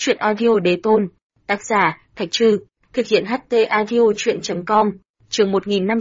Chuyện audio đế tôn. Tác giả, Thạch Trư. Thực hiện HT audio chuyện.com. Chương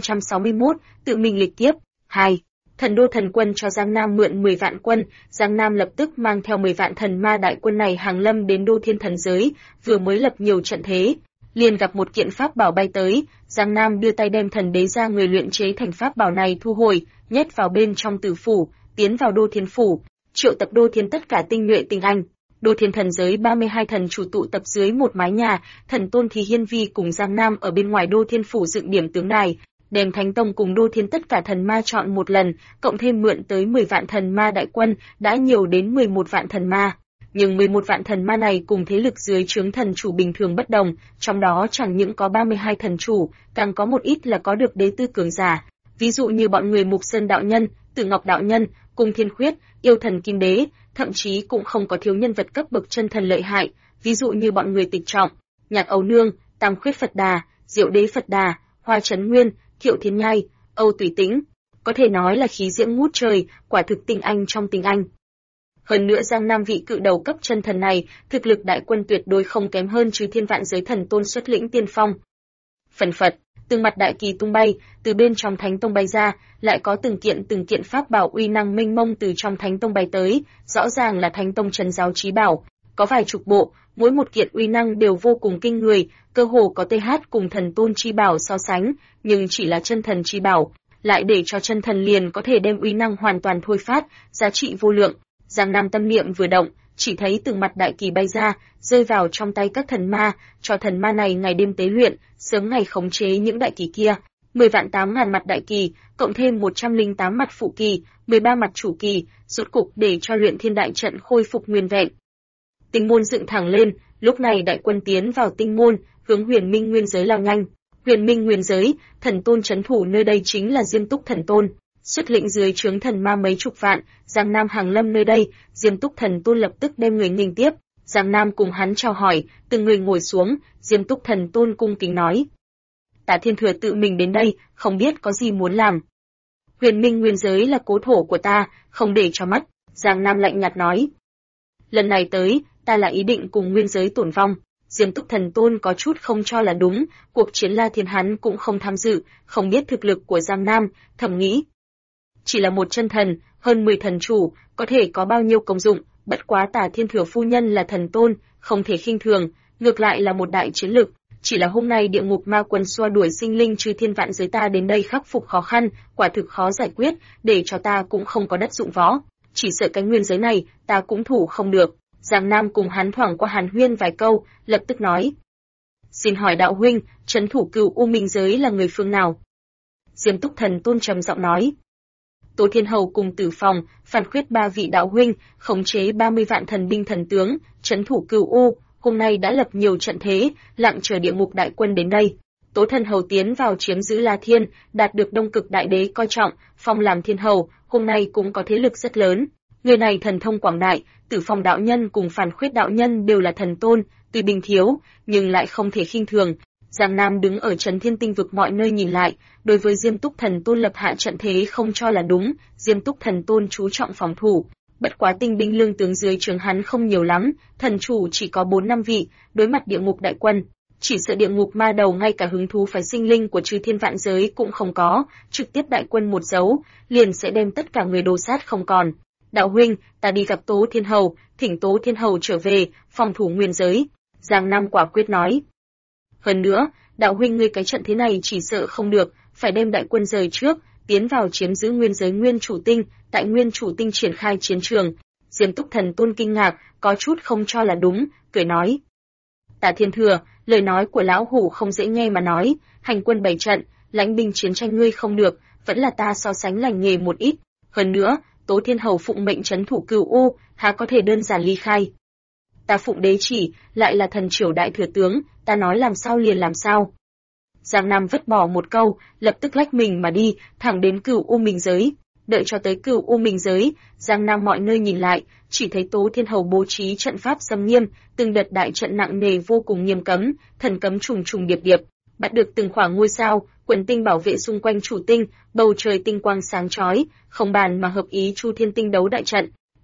1561, tự mình lịch kiếp. 2. Thần đô thần quân cho Giang Nam mượn 10 vạn quân, Giang Nam lập tức mang theo 10 vạn thần ma đại quân này hàng lâm đến đô thiên thần giới, vừa mới lập nhiều trận thế, liền gặp một kiện pháp bảo bay tới, Giang Nam đưa tay đem thần đế ra người luyện chế thành pháp bảo này thu hồi, nhét vào bên trong tử phủ, tiến vào đô thiên phủ, triệu tập đô thiên tất cả tinh nhuệ tinh anh. Đô thiên thần giới 32 thần chủ tụ tập dưới một mái nhà, thần tôn thì hiên vi cùng Giang Nam ở bên ngoài đô thiên phủ dựng điểm tướng đài, đem Thánh Tông cùng đô thiên tất cả thần ma chọn một lần, cộng thêm mượn tới 10 vạn thần ma đại quân, đã nhiều đến 11 vạn thần ma. Nhưng 11 vạn thần ma này cùng thế lực dưới trướng thần chủ bình thường bất đồng, trong đó chẳng những có 32 thần chủ, càng có một ít là có được đế tư cường giả. Ví dụ như bọn người Mục Sơn đạo nhân, Tử Ngọc đạo nhân, Cung Thiên Khuyết, Yêu Thần Kim Đế, thậm chí cũng không có thiếu nhân vật cấp bậc chân thần lợi hại, ví dụ như bọn người Tịch Trọng, Nhạc Âu Nương, Tam Khuyết Phật Đà, Diệu Đế Phật Đà, Hoa Chấn Nguyên, Thiệu Thiên Nhai, Âu Tùy Tĩnh, có thể nói là khí diễm ngút trời, quả thực tinh anh trong tinh anh. Hơn nữa Giang Nam vị cự đầu cấp chân thần này, thực lực đại quân tuyệt đối không kém hơn Chư Thiên Vạn Giới thần tôn xuất lĩnh tiên phong. Phần phật, từng mặt đại kỳ tung bay, từ bên trong Thánh Tông bay ra, lại có từng kiện pháp bảo uy năng mênh mông từ trong Thánh Tông bay tới, rõ ràng là Thánh Tông trấn giáo chí bảo, có vài chục bộ, mỗi một kiện uy năng đều vô cùng kinh người, cơ hồ có TH cùng thần tôn chi bảo so sánh, nhưng chỉ là chân thần chi bảo, lại để cho chân thần liền có thể đem uy năng hoàn toàn thôi phát, giá trị vô lượng. Giang Nam tâm niệm vừa động, chỉ thấy từng mặt đại kỳ bay ra, rơi vào trong tay các thần ma, cho thần ma này ngày đêm tế luyện, sớm ngày khống chế những đại kỳ kia. 10 vạn 8.000 mặt đại kỳ, cộng thêm 108 mặt phụ kỳ, 13 mặt chủ kỳ, rốt cục để cho luyện thiên đại trận khôi phục nguyên vẹn. Tinh môn dựng thẳng lên, lúc này đại quân tiến vào tinh môn, hướng Huyền Minh Nguyên giới lao nhanh. Huyền Minh Nguyên giới, thần tôn trấn thủ nơi đây chính là Diêm Túc thần tôn. Xuất lĩnh dưới trướng thần ma mấy chục vạn, Giang Nam hàng lâm nơi đây, Diêm Túc thần tôn lập tức đem người nghênh tiếp, Giang Nam cùng hắn chào hỏi, từng người ngồi xuống, Diêm Túc thần tôn cung kính nói: Tả Thiên Thừa tự mình đến đây, không biết có gì muốn làm. Huyền Minh Nguyên giới là cố thổ của ta, không để cho mất, Giang Nam lạnh nhạt nói. Lần này tới, ta là ý định cùng nguyên giới tổn vong. Diêm Túc thần tôn có chút không cho là đúng, cuộc chiến La Thiên hắn cũng không tham dự, không biết thực lực của Giang Nam, thầm nghĩ. Chỉ là một chân thần, hơn 10 thần chủ, có thể có bao nhiêu công dụng, bất quá Tả Thiên Thừa phu nhân là thần tôn, không thể khinh thường, ngược lại là một đại chiến lực. Chỉ là hôm nay địa ngục ma quân xua đuổi sinh linh Chư Thiên Vạn Giới ta đến đây khắc phục khó khăn, quả thực khó giải quyết, để cho ta cũng không có đất dụng võ. Chỉ sợ cái nguyên giới này, ta cũng thủ không được. Giang Nam cùng hắn thoảng qua hàn huyên vài câu, lập tức nói. Xin hỏi đạo huynh, trấn thủ Cửu U Minh giới là người phương nào? Diêm Túc thần tôn trầm giọng nói. Tố Thiên Hầu cùng Tử Phòng, Phan Khuyết ba vị đạo huynh, khống chế 30 vạn thần binh thần tướng, trấn thủ Cửu U, hôm nay đã lập nhiều trận thế, lặng chờ địa ngục đại quân đến đây. Tố Thần Hầu tiến vào chiếm giữ La Thiên, đạt được Đông Cực Đại Đế coi trọng, phong làm Thiên Hầu, hôm nay cũng có thế lực rất lớn. Người này thần thông quảng đại, Tử Phòng đạo nhân cùng Phan Khuyết đạo nhân đều là thần tôn, tuy bình thiếu, nhưng lại không thể khinh thường. Giang Nam đứng ở Trấn Thiên Tinh vực mọi nơi nhìn lại, đối với Diêm Túc thần tôn lập hạ trận thế không cho là đúng, Diêm Túc thần tôn chú trọng phòng thủ. Bất quá tinh binh lương tướng dưới trướng hắn không nhiều lắm, thần chủ chỉ có 4-5 vị, đối mặt địa ngục đại quân, chỉ sợ địa ngục ma đầu ngay cả hứng thú phải sinh linh của Chư Thiên Vạn Giới cũng không có, trực tiếp đại quân một dấu, liền sẽ đem tất cả người đồ sát không còn. Đạo huynh, ta đi gặp Tố Thiên Hầu, thỉnh Tố Thiên Hầu trở về, phòng thủ nguyên giới. Giang Nam quả quyết nói. Hơn nữa, đạo huynh ngươi cái trận thế này chỉ sợ không được, phải đem đại quân rời trước, tiến vào chiếm giữ nguyên giới Nguyên Chủ Tinh, tại Nguyên Chủ Tinh triển khai chiến trường. Diêm Túc thần tôn kinh ngạc, có chút không cho là đúng, cười nói. Tả Thiên Thừa, lời nói của lão hủ không dễ nghe mà nói, hành quân bày trận, lãnh binh chiến tranh ngươi không được, vẫn là ta so sánh lành nghề một ít. Hơn nữa, Tố Thiên Hầu phụng mệnh trấn thủ Cửu U, há có thể đơn giản ly khai. Ta phụng đế chỉ, lại là thần triều đại thừa tướng, ta nói làm sao liền làm sao. Giang Nam vứt bỏ một câu, lập tức lách mình mà đi, thẳng đến Cửu U Minh giới. Đợi cho tới Cửu U Minh giới, Giang Nam mọi nơi nhìn lại, chỉ thấy Tố Thiên Hầu bố trí trận pháp xâm nghiêm, từng đợt đại trận nặng nề vô cùng nghiêm cấm, thần cấm trùng trùng điệp điệp, bắt được từng khoảng ngôi sao, quần tinh bảo vệ xung quanh chủ tinh, bầu trời tinh quang sáng chói, không bàn mà hợp ý Chu Thiên Tinh đấu đại trận.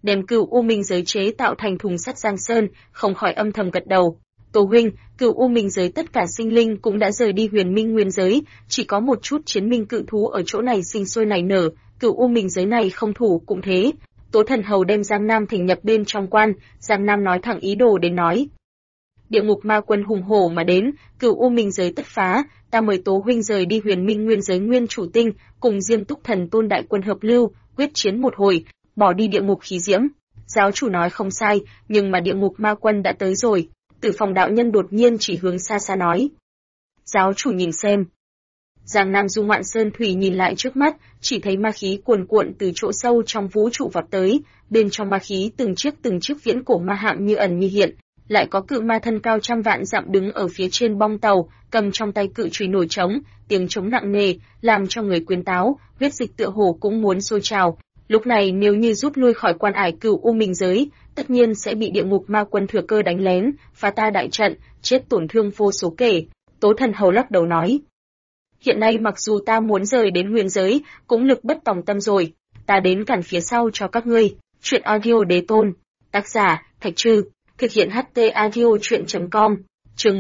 đem Cửu U Minh giới chế tạo thành thùng sắt Giang Sơn, không khỏi âm thầm gật đầu. Tô huynh, Cửu U Minh giới tất cả sinh linh cũng đã rời đi Huyền Minh Nguyên giới, chỉ có một chút chiến minh cự thú ở chỗ này sinh sôi nảy nở, Cửu U Minh giới này không thủ cũng thế. Tố Thần Hầu đem Giang Nam thành nhập bên trong quan, Giang Nam nói thẳng ý đồ đến nói. Địa ngục ma quân hùng hổ mà đến, Cửu U Minh giới tất phá, ta mời Tố huynh rời đi Huyền Minh Nguyên giới nguyên chủ tinh, cùng Diêm Túc Thần Tôn đại quân hợp lưu, quyết chiến một hồi, bỏ đi địa ngục khí diễm. Giáo chủ nói không sai, nhưng mà địa ngục ma quân đã tới rồi. Tử Phòng đạo nhân đột nhiên chỉ hướng xa xa nói. Giáo chủ nhìn xem. Giang Nam Du Ngoạn Sơn Thủy nhìn lại trước mắt, chỉ thấy ma khí cuồn cuộn từ chỗ sâu trong vũ trụ vọt tới, bên trong ma khí từng chiếc viễn cổ ma hạm như ẩn như hiện, lại có cự ma thân cao trăm vạn dặm đứng ở phía trên bong tàu, cầm trong tay cự chùy nổi trống, tiếng trống nặng nề, làm cho người quyến táo, huyết dịch tựa hồ cũng muốn sôi trào. Lúc này nếu như rút lui khỏi quan ải Cửu U Minh giới, tất nhiên sẽ bị địa ngục ma quân thừa cơ đánh lén, phá ta đại trận, chết tổn thương vô số kể. Tố Thần Hầu lắc đầu nói. Hiện nay mặc dù ta muốn rời đến huyền giới, cũng lực bất tòng tâm rồi, ta đến cản phía sau cho các ngươi. Chuyện audio đế tôn, tác giả, Thạch Trư, thực hiện HT audio chuyện.com, chương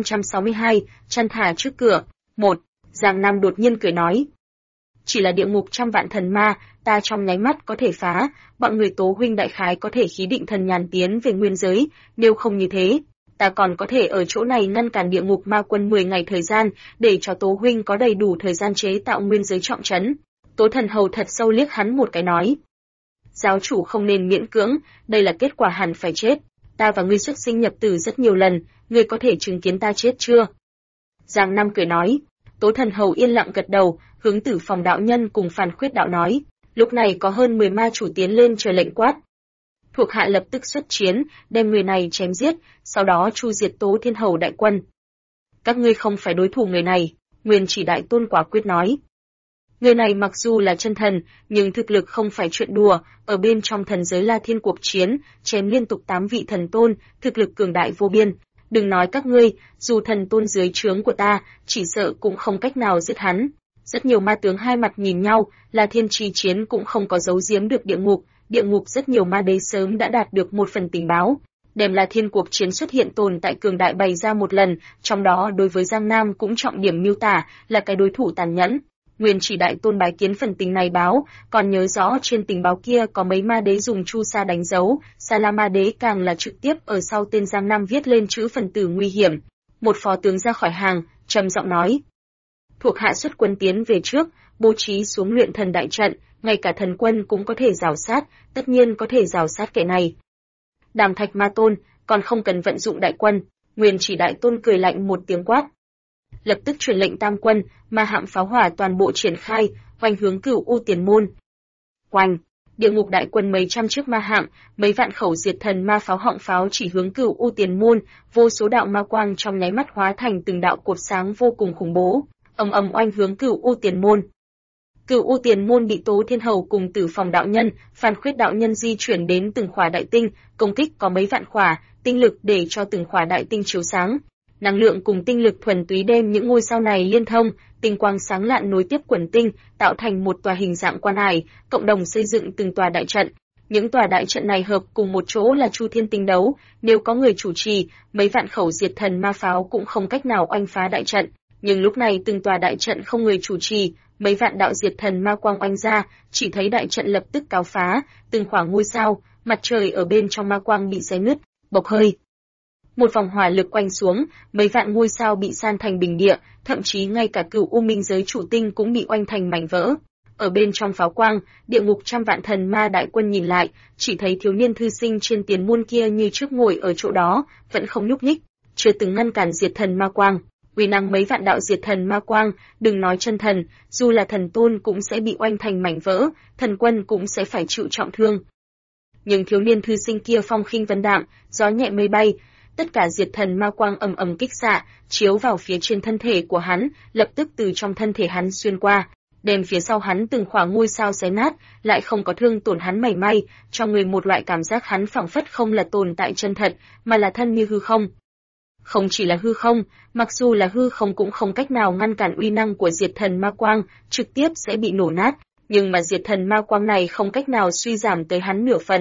1562, chăn thả trước cửa. 1. Giang Nam đột nhiên cười nói. Chỉ là địa ngục trăm vạn thần ma, ta trong nháy mắt có thể phá, bọn người Tố huynh đại khái có thể khí định thần nhàn tiến về nguyên giới, nếu không như thế, ta còn có thể ở chỗ này ngăn cản địa ngục ma quân 10 ngày thời gian, để cho Tố huynh có đầy đủ thời gian chế tạo nguyên giới trọng trấn. Tố Thần Hầu thật sâu liếc hắn một cái nói. Giáo chủ không nên miễn cưỡng, đây là kết quả hẳn phải chết. Ta và ngươi xuất sinh nhập tử rất nhiều lần, ngươi có thể chứng kiến ta chết chưa? Giang Nam cười nói. Tố Thần Hầu yên lặng gật đầu, hướng Tử Phòng đạo nhân cùng Phàn Khuyết đạo nói. Lúc này có hơn 10 ma chủ tiến lên chờ lệnh quát. Thuộc hạ lập tức xuất chiến, đem người này chém giết, sau đó chu diệt Tố Thiên Hầu đại quân. Các ngươi không phải đối thủ người này, Nguyên Chỉ Đại Tôn quả quyết nói. Người này mặc dù là chân thần, nhưng thực lực không phải chuyện đùa, ở bên trong thần giới La Thiên cuộc chiến, chém liên tục 8 vị thần tôn, thực lực cường đại vô biên. Đừng nói các ngươi, dù thần tôn dưới trướng của ta, chỉ sợ cũng không cách nào giết hắn. Rất nhiều ma tướng hai mặt nhìn nhau, La Thiên chi chiến cũng không có giấu giếm được địa ngục rất nhiều ma đế sớm đã đạt được một phần tình báo. Đem La Thiên cuộc chiến xuất hiện tồn tại cường đại bày ra một lần, trong đó đối với Giang Nam cũng trọng điểm miêu tả là cái đối thủ tàn nhẫn. Nguyên Chỉ Đại Tôn bái kiến phần tình này báo, còn nhớ rõ trên tình báo kia có mấy ma đế dùng chu sa đánh dấu, Sa La ma đế càng là trực tiếp ở sau tên Giang Nam viết lên chữ phần tử nguy hiểm. Một phó tướng ra khỏi hàng, trầm giọng nói: "Thuộc hạ xuất quân tiến về trước, bố trí xuống luyện thần đại trận, ngay cả thần quân cũng có thể rào sát, tất nhiên có thể rào sát kẻ này." Đàm Thạch Ma Tôn, còn không cần vận dụng đại quân, Nguyên Chỉ Đại Tôn cười lạnh một tiếng quát. Lập tức truyền lệnh tam quân, ma hạm pháo hỏa toàn bộ triển khai, oanh hướng Cửu U Tiền môn. Oanh! Địa ngục đại quân mấy trăm chiếc ma hạm, mấy vạn khẩu diệt thần ma pháo họng pháo chỉ hướng Cửu U Tiền môn, vô số đạo ma quang trong nháy mắt hóa thành từng đạo cột sáng vô cùng khủng bố, ầm ầm oanh hướng Cửu U Tiền môn. Cửu U Tiền môn bị Tố Thiên Hầu cùng Tử Phòng đạo nhân, Phàn Khuyết đạo nhân di chuyển đến từng khỏa đại tinh, công kích có mấy vạn khỏa, tinh lực để cho từng khỏa đại tinh chiếu sáng. Năng lượng cùng tinh lực thuần túy đem những ngôi sao này liên thông, tinh quang sáng lạn nối tiếp quần tinh, tạo thành một tòa hình dạng quan hải, cộng đồng xây dựng từng tòa đại trận. Những tòa đại trận này hợp cùng một chỗ là Chu Thiên Tinh đấu, nếu có người chủ trì, mấy vạn khẩu diệt thần ma pháo cũng không cách nào oanh phá đại trận. Nhưng lúc này từng tòa đại trận không người chủ trì, mấy vạn đạo diệt thần ma quang oanh ra, chỉ thấy đại trận lập tức cáo phá, từng khoảng ngôi sao, mặt trời ở bên trong ma quang bị xé nứt, bộc hơi. Một vòng hỏa lực quanh xuống, mấy vạn ngôi sao bị san thành bình địa, thậm chí ngay cả Cửu U Minh giới chủ tinh cũng bị oanh thành mảnh vỡ. Ở bên trong pháo quang, địa ngục trăm vạn thần ma đại quân nhìn lại, chỉ thấy thiếu niên thư sinh trên tiền môn kia như trước ngồi ở chỗ đó, vẫn không nhúc nhích, chưa từng ngăn cản diệt thần ma quang. Uy năng mấy vạn đạo diệt thần ma quang, đừng nói chân thần, dù là thần tôn cũng sẽ bị oanh thành mảnh vỡ, thần quân cũng sẽ phải chịu trọng thương. Nhưng thiếu niên thư sinh kia phong khinh vân đạm, gió nhẹ mây bay, tất cả diệt thần ma quang ầm ầm kích xạ, chiếu vào phía trên thân thể của hắn, lập tức từ trong thân thể hắn xuyên qua, đem phía sau hắn từng khoảng ngôi sao xé nát, lại không có thương tổn hắn mảy may, cho người một loại cảm giác hắn phảng phất không là tồn tại chân thật, mà là thân như hư không. Không chỉ là hư không, mặc dù là hư không cũng không cách nào ngăn cản uy năng của diệt thần ma quang, trực tiếp sẽ bị nổ nát, nhưng mà diệt thần ma quang này không cách nào suy giảm tới hắn nửa phần.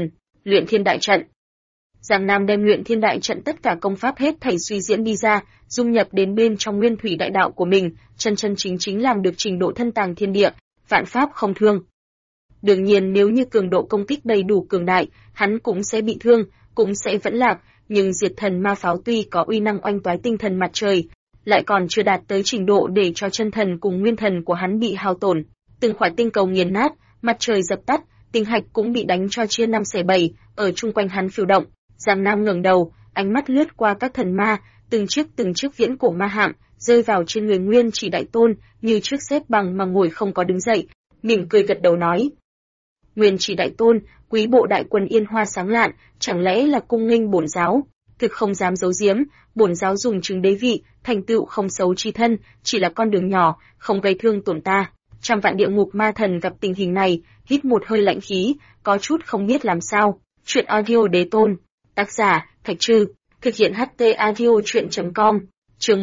Luyện Thiên Đại Trận. Giang Nam đem Luyện Thiên Đại Trận tất cả công pháp hết thảy suy diễn đi ra, dung nhập đến bên trong nguyên thủy đại đạo của mình, chân chân chính chính làm được trình độ thân tàng thiên địa, vạn pháp không thương. Đương nhiên nếu như cường độ công kích đầy đủ cường đại, hắn cũng sẽ bị thương, cũng sẽ vẫn lạc, nhưng Diệt Thần Ma Pháo tuy có uy năng oanh toái tinh thần mặt trời, lại còn chưa đạt tới trình độ để cho chân thần cùng nguyên thần của hắn bị hao tổn. Từng khỏa tinh cầu nghiền nát, mặt trời dập tắt, tinh hạch cũng bị đánh cho chia năm xẻ bảy, ở chung quanh hắn phiêu động. Giang Nam ngẩng đầu, ánh mắt lướt qua các thần ma, từng chiếc viễn cổ ma hạm, rơi vào trên người Nguyên Chỉ Đại Tôn, như trước xếp bằng mà ngồi không có đứng dậy, mỉm cười gật đầu nói: Nguyên Chỉ Đại Tôn, quý bộ đại quân yên hoa sáng lạn, chẳng lẽ là cung nghênh bổn giáo? Thực không dám giấu giếm, bổn giáo dùng chứng đế vị, thành tựu không xấu chi thân, chỉ là con đường nhỏ, không gây thương tổn ta. Trăm vạn địa ngục ma thần gặp tình hình này, hít một hơi lạnh khí, có chút không biết làm sao. Chuyện audio Đế Tôn, tác giả Thạch Trư, thực hiện HT audio truyện.com, chương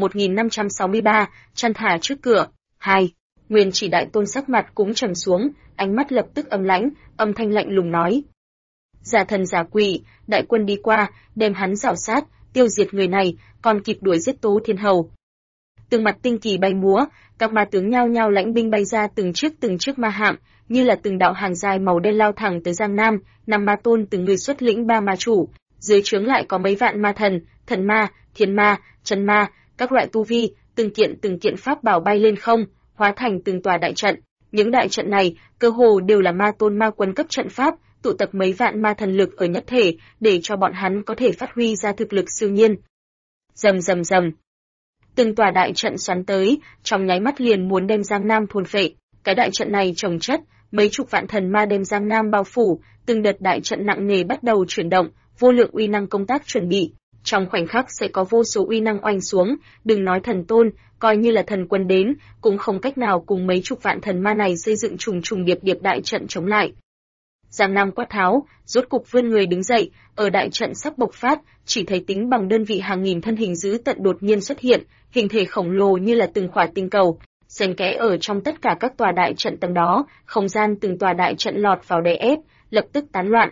1563, chăn thả trước cửa. 2. Nguyên Chỉ Đại Tôn sắc mặt cũng trầm xuống, ánh mắt lập tức âm lãnh, âm thanh lạnh lùng nói: Giả thần giả quỷ, đại quân đi qua, đem hắn rảo sát, tiêu diệt người này, còn kịp đuổi giết Tố Thiên Hầu. Từng mặt tinh kỳ bay múa, các ma tướng nhao nhao lãnh binh bay ra từng chiếc ma hạm, như là từng đạo hàng dài màu đen lao thẳng tới Giang Nam. Năm ma tôn từng người xuất lĩnh 3 ma chủ, dưới trướng lại có mấy vạn ma thần, thần ma, thiên ma, chân ma, các loại tu vi, từng kiện pháp bảo bay lên không, hóa thành từng tòa đại trận. Những đại trận này cơ hồ đều là ma tôn ma quân cấp trận pháp, tụ tập mấy vạn ma thần lực ở nhất thể, để cho bọn hắn có thể phát huy ra thực lực siêu nhiên. Rầm rầm rầm. Từng tòa đại trận xoắn tới, trong nháy mắt liền muốn đem Giang Nam thôn phệ. Cái đại trận này chồng chất, mấy chục vạn thần ma đem Giang Nam bao phủ, từng đợt đại trận nặng nề bắt đầu chuyển động, vô lượng uy năng công tác chuẩn bị. Trong khoảnh khắc sẽ có vô số uy năng oanh xuống, đừng nói thần tôn, coi như là thần quân đến, cũng không cách nào cùng mấy chục vạn thần ma này xây dựng trùng điệp đại trận chống lại. Giang Nam quát tháo, rốt cục vươn người đứng dậy, ở đại trận sắp bộc phát, chỉ thấy tính bằng đơn vị hàng nghìn thân hình dữ tận đột nhiên xuất hiện, hình thể khổng lồ như là từng khỏa tinh cầu, xen kẽ ở trong tất cả các tòa đại trận tầng đó, không gian từng tòa đại trận lọt vào đè ép, lập tức tán loạn.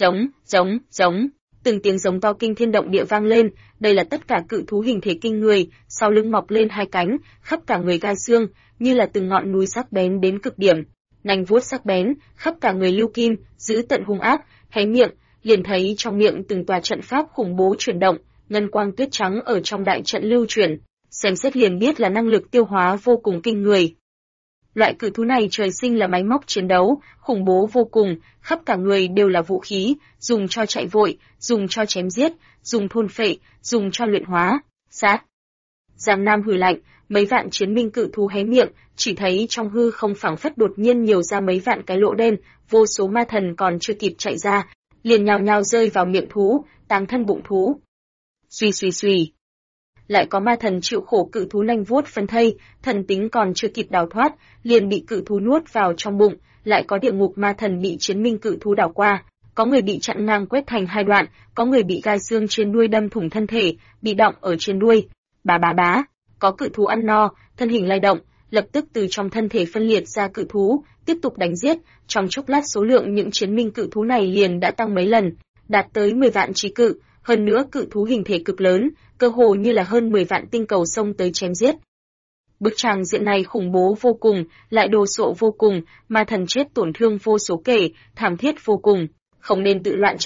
Giống, từng tiếng giống to kinh thiên động địa vang lên, đây là tất cả cự thú hình thể kinh người, sau lưng mọc lên 2 cánh, khắp cả người gai xương, như là từng ngọn núi sắc bén đến cực điểm. Nành vuốt sắc bén, khắp cả người lưu kim, giữ tận hung ác, hé miệng, liền thấy trong miệng từng tòa trận pháp khủng bố chuyển động, ngân quang tuyết trắng ở trong đại trận lưu chuyển, xem xét liền biết là năng lực tiêu hóa vô cùng kinh người. Loại cự thú này trời sinh là máy móc chiến đấu, khủng bố vô cùng, khắp cả người đều là vũ khí, dùng cho chạy vội, dùng cho chém giết, dùng thôn phệ, dùng cho luyện hóa, sát. Giang Nam hừ lạnh, mấy vạn chiến binh cự thú hé miệng, chỉ thấy trong hư không phảng phất đột nhiên nhiều ra mấy vạn cái lỗ đen, vô số ma thần còn chưa kịp chạy ra, liền nhào nhào rơi vào miệng thú, táng thân bụng thú. Suy. Lại có ma thần chịu khổ cự thú nanh vuốt phân thây, thần tính còn chưa kịp đào thoát, liền bị cự thú nuốt vào trong bụng, lại có địa ngục ma thần bị chiến binh cự thú đảo qua, có người bị chặn ngang quét thành 2 đoạn, có người bị gai xương trên đuôi đâm thủng thân thể, bị đọng ở trên đuôi. Bá, có cự thú ăn no, thân hình lay động, lập tức từ trong thân thể phân liệt ra cự thú, tiếp tục đánh giết, trong chốc lát số lượng những chiến binh cự thú này liền đã tăng mấy lần, đạt tới 10 vạn trí cự, hơn nữa cự thú hình thể cực lớn, cơ hồ như là hơn 10 vạn tinh cầu xông tới chém giết. Bức tràng diện này khủng bố vô cùng, lại đồ sộ vô cùng, ma thần chết tổn thương vô số kể, thảm thiết vô cùng, không nên tự loạn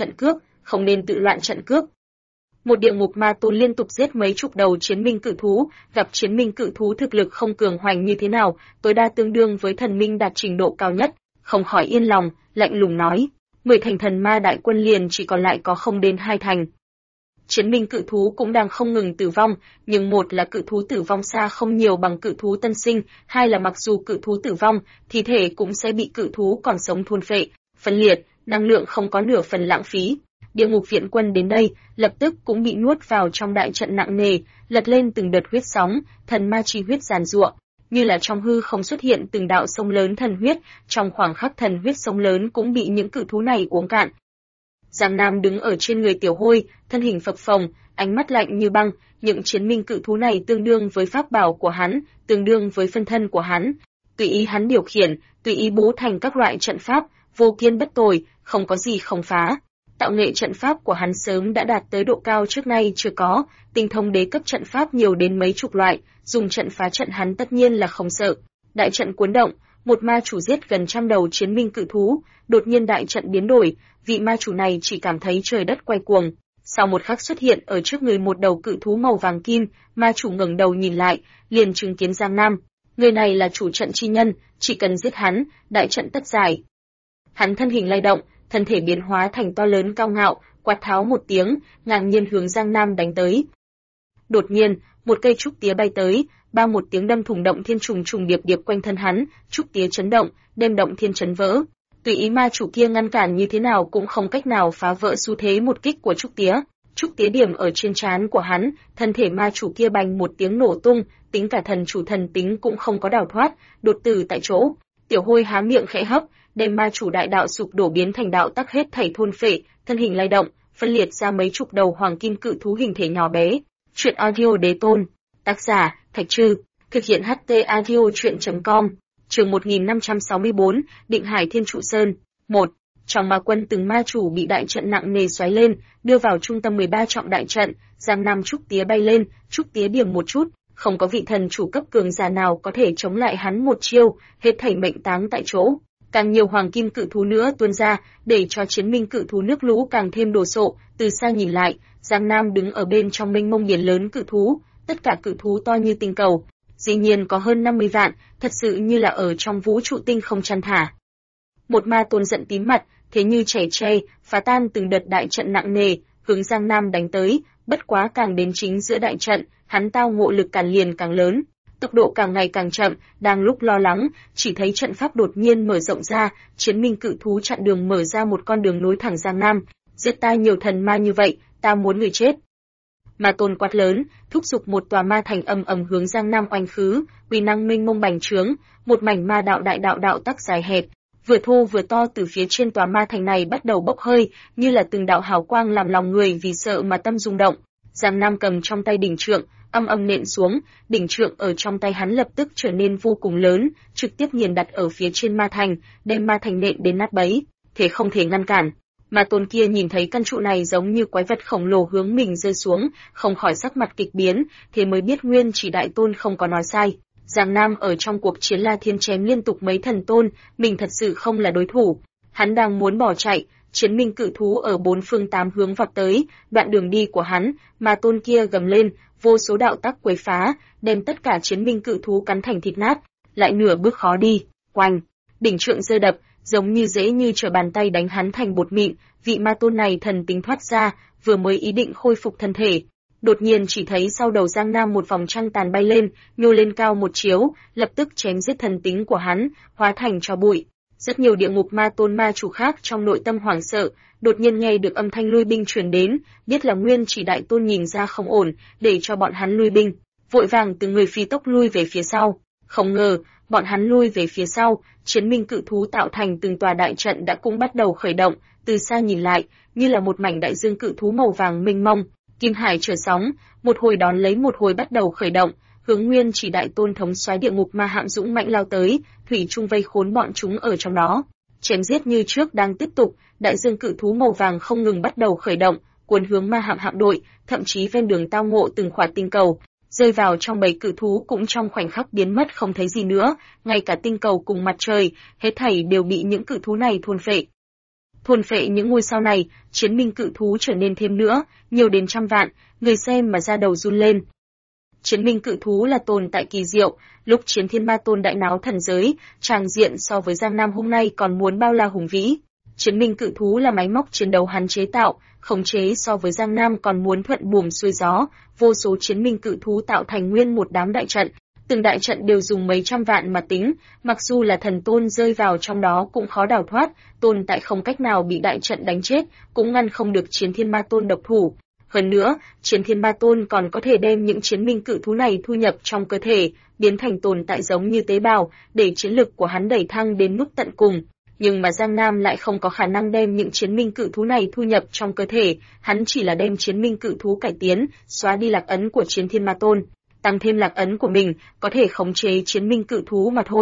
trận cước. Một địa ngục ma tôn liên tục giết mấy chục đầu chiến binh cự thú, gặp chiến binh cự thú thực lực không cường hoành như thế nào, tối đa tương đương với thần minh đạt trình độ cao nhất, không khỏi yên lòng, lạnh lùng nói, 10 thành thần ma đại quân liền chỉ còn lại có không đến 2 thành. Chiến binh cự thú cũng đang không ngừng tử vong, nhưng một là cự thú tử vong xa không nhiều bằng cự thú tân sinh, hai là mặc dù cự thú tử vong, thi thể cũng sẽ bị cự thú còn sống thôn phệ, phân liệt, năng lượng không có nửa phần lãng phí. Địa ngục viện quân đến đây, lập tức cũng bị nuốt vào trong đại trận nặng nề, lật lên từng đợt huyết sóng, thần ma chi huyết giàn giụa, như là trong hư không xuất hiện từng đạo sông lớn thần huyết, trong khoảng khắc thần huyết sông lớn cũng bị những cự thú này uống cạn. Giang Nam đứng ở trên người Tiểu Hôi, thân hình phập phồng, ánh mắt lạnh như băng, những chiến binh cự thú này tương đương với pháp bảo của hắn, tương đương với phân thân của hắn, tùy ý hắn điều khiển, tùy ý bố thành các loại trận pháp, vô kiên bất tồi, không có gì không phá. Tạo nghệ trận pháp của hắn sớm đã đạt tới độ cao trước nay chưa có, tinh thông đế cấp trận pháp nhiều đến mấy chục loại, dùng trận phá trận hắn tất nhiên là không sợ. Đại trận cuốn động, một ma chủ giết gần trăm đầu chiến minh cự thú, đột nhiên đại trận biến đổi, vị ma chủ này chỉ cảm thấy trời đất quay cuồng. Sau một khắc xuất hiện ở trước người một đầu cự thú màu vàng kim, ma chủ ngẩng đầu nhìn lại, liền chứng kiến Giang Nam. Người này là chủ trận chi nhân, chỉ cần giết hắn, đại trận tất giải. Hắn thân hình lay động, thân thể biến hóa thành to lớn cao ngạo, quát tháo một tiếng, ngang nhiên hướng Giang Nam đánh tới. Đột nhiên, một cây trúc tía bay tới, ba một tiếng đâm thủng động thiên trùng trùng điệp điệp quanh thân hắn, trúc tía chấn động, đem động thiên chấn vỡ. Tùy ý ma chủ kia ngăn cản như thế nào cũng không cách nào phá vỡ xu thế một kích của trúc tía. Trúc tía điểm ở trên trán của hắn, thân thể ma chủ kia bành một tiếng nổ tung, tính cả thần chủ thần tính cũng không có đào thoát, đột tử tại chỗ. Tiểu Hôi há miệng khẽ hấp, đem ma chủ đại đạo sụp đổ biến thành đạo tắc hết thảy thôn phệ, thân hình lay động, phân liệt ra mấy chục đầu hoàng kim cự thú hình thể nhỏ bé. Truyện audio đế tôn, tác giả Thạch Trư, thực hiện HT audio truyện.com. Chương 1564, Định Hải Thiên Trụ Sơn. 1. Trong ma quân từng ma chủ bị đại trận nặng nề xoáy lên, đưa vào trung tâm 13 trọng đại trận, Giang Nam trúc tía bay lên, trúc tía điểm một chút, không có vị thần chủ cấp cường giả nào có thể chống lại hắn một chiêu, hết thảy mệnh táng tại chỗ. Càng nhiều hoàng kim cự thú nữa tuôn ra, để cho chiến minh cự thú nước lũ càng thêm đồ sộ. Từ xa nhìn lại, Giang Nam đứng ở bên trong mênh mông biển lớn cự thú, tất cả cự thú to như tinh cầu, dĩ nhiên có hơn 50 vạn, thật sự như là ở trong vũ trụ tinh không chăn thả. Một ma tôn giận tím mặt, thế như chảy tre, phá tan từng đợt đại trận nặng nề, hướng Giang Nam đánh tới, bất quá càng đến chính giữa đại trận, hắn tao ngộ lực càng liền càng lớn. Tốc độ càng ngày càng chậm, đang lúc lo lắng, chỉ thấy trận pháp đột nhiên mở rộng ra, chiến minh cự thú chặn đường mở ra một con đường nối thẳng Giang Nam. Giết ta nhiều thần ma như vậy, ta muốn người chết. Ma tôn quát lớn, thúc giục một tòa ma thành ầm ầm hướng Giang Nam oanh khứ, uy năng minh mông bành trướng, một mảnh ma đạo đại đạo tắc dài hẹp, vừa thô vừa to từ phía trên tòa ma thành này bắt đầu bốc hơi, như là từng đạo hào quang làm lòng người vì sợ mà tâm rung động. Giang Nam cầm trong tay đỉnh trượng, âm âm nện xuống, đỉnh trượng ở trong tay hắn lập tức trở nên vô cùng lớn, trực tiếp nghiền đặt ở phía trên ma thành, đem ma thành nện đến nát bấy, thế không thể ngăn cản. Ma tôn kia nhìn thấy căn trụ này giống như quái vật khổng lồ hướng mình rơi xuống, không khỏi sắc mặt kịch biến, thế mới biết nguyên chỉ đại tôn không có nói sai. Giang Nam ở trong cuộc chiến La Thiên chém liên tục mấy thần tôn, mình thật sự không là đối thủ. Hắn đang muốn bỏ chạy, chiến minh cự thú ở bốn phương tám hướng vọt tới, đoạn đường đi của hắn, ma tôn kia gầm lên, vô số đạo tắc quấy phá, đem tất cả chiến minh cự thú cắn thành thịt nát, lại nửa bước khó đi. Oanh, đỉnh trượng giơ đập, giống như dễ như trở bàn tay đánh hắn thành bột mịn. Vị ma tôn này thần tính thoát ra, vừa mới ý định khôi phục thân thể, đột nhiên chỉ thấy sau đầu Giang Nam một vòng trăng tàn bay lên, nhô lên cao một chiếu, lập tức chém giết thần tính của hắn, hóa thành tro bụi. Rất nhiều địa ngục ma tôn ma chủ khác trong nội tâm hoảng sợ, đột nhiên nghe được âm thanh lui binh truyền đến, biết là nguyên chỉ đại tôn nhìn ra không ổn, để cho bọn hắn lui binh, vội vàng từng người phi tốc lui về phía sau. Không ngờ, bọn hắn lui về phía sau, chiến minh cự thú tạo thành từng tòa đại trận đã cũng bắt đầu khởi động, từ xa nhìn lại, như là một mảnh đại dương cự thú màu vàng mênh mông, kim hải trở sóng, một hồi đón lấy một hồi bắt đầu khởi động, hướng nguyên chỉ đại tôn thống soái địa ngục ma hạm dũng mãnh lao tới, thủy chung vây khốn bọn chúng ở trong đó. Chém giết như trước đang tiếp tục, đại dương cự thú màu vàng không ngừng bắt đầu khởi động, cuốn hướng ma hạm đội, thậm chí ven đường tao ngộ từng khỏa tinh cầu, rơi vào trong bầy cự thú cũng trong khoảnh khắc biến mất không thấy gì nữa, ngay cả tinh cầu cùng mặt trời, hết thảy đều bị những cự thú này thôn phệ. Thôn phệ những ngôi sao này, chiến minh cự thú trở nên thêm nữa, nhiều đến trăm vạn, người xem mà da đầu run lên. Chiến minh cự thú là tồn tại kỳ diệu, lúc chiến thiên ma tôn đại náo thần giới, tràng diện so với Giang Nam hôm nay còn muốn bao la hùng vĩ. Chiến minh cự thú là máy móc chiến đấu hắn chế tạo, khống chế so với Giang Nam còn muốn thuận buồm xuôi gió, vô số chiến minh cự thú tạo thành nguyên một đám đại trận. Từng đại trận đều dùng mấy trăm vạn mà tính, mặc dù là thần tôn rơi vào trong đó cũng khó đào thoát, tồn tại không cách nào bị đại trận đánh chết, cũng ngăn không được chiến thiên ma tôn độc thủ. Hơn nữa, chiến thiên ma tôn còn có thể đem những chiến minh cự thú này thu nhập trong cơ thể, biến thành tồn tại giống như tế bào, để chiến lực của hắn đẩy thăng đến mức tận cùng. Nhưng mà Giang Nam lại không có khả năng đem những chiến minh cự thú này thu nhập trong cơ thể, hắn chỉ là đem chiến minh cự thú cải tiến, xóa đi lạc ấn của chiến thiên ma tôn, tăng thêm lạc ấn của mình, có thể khống chế chiến minh cự thú mà thôi.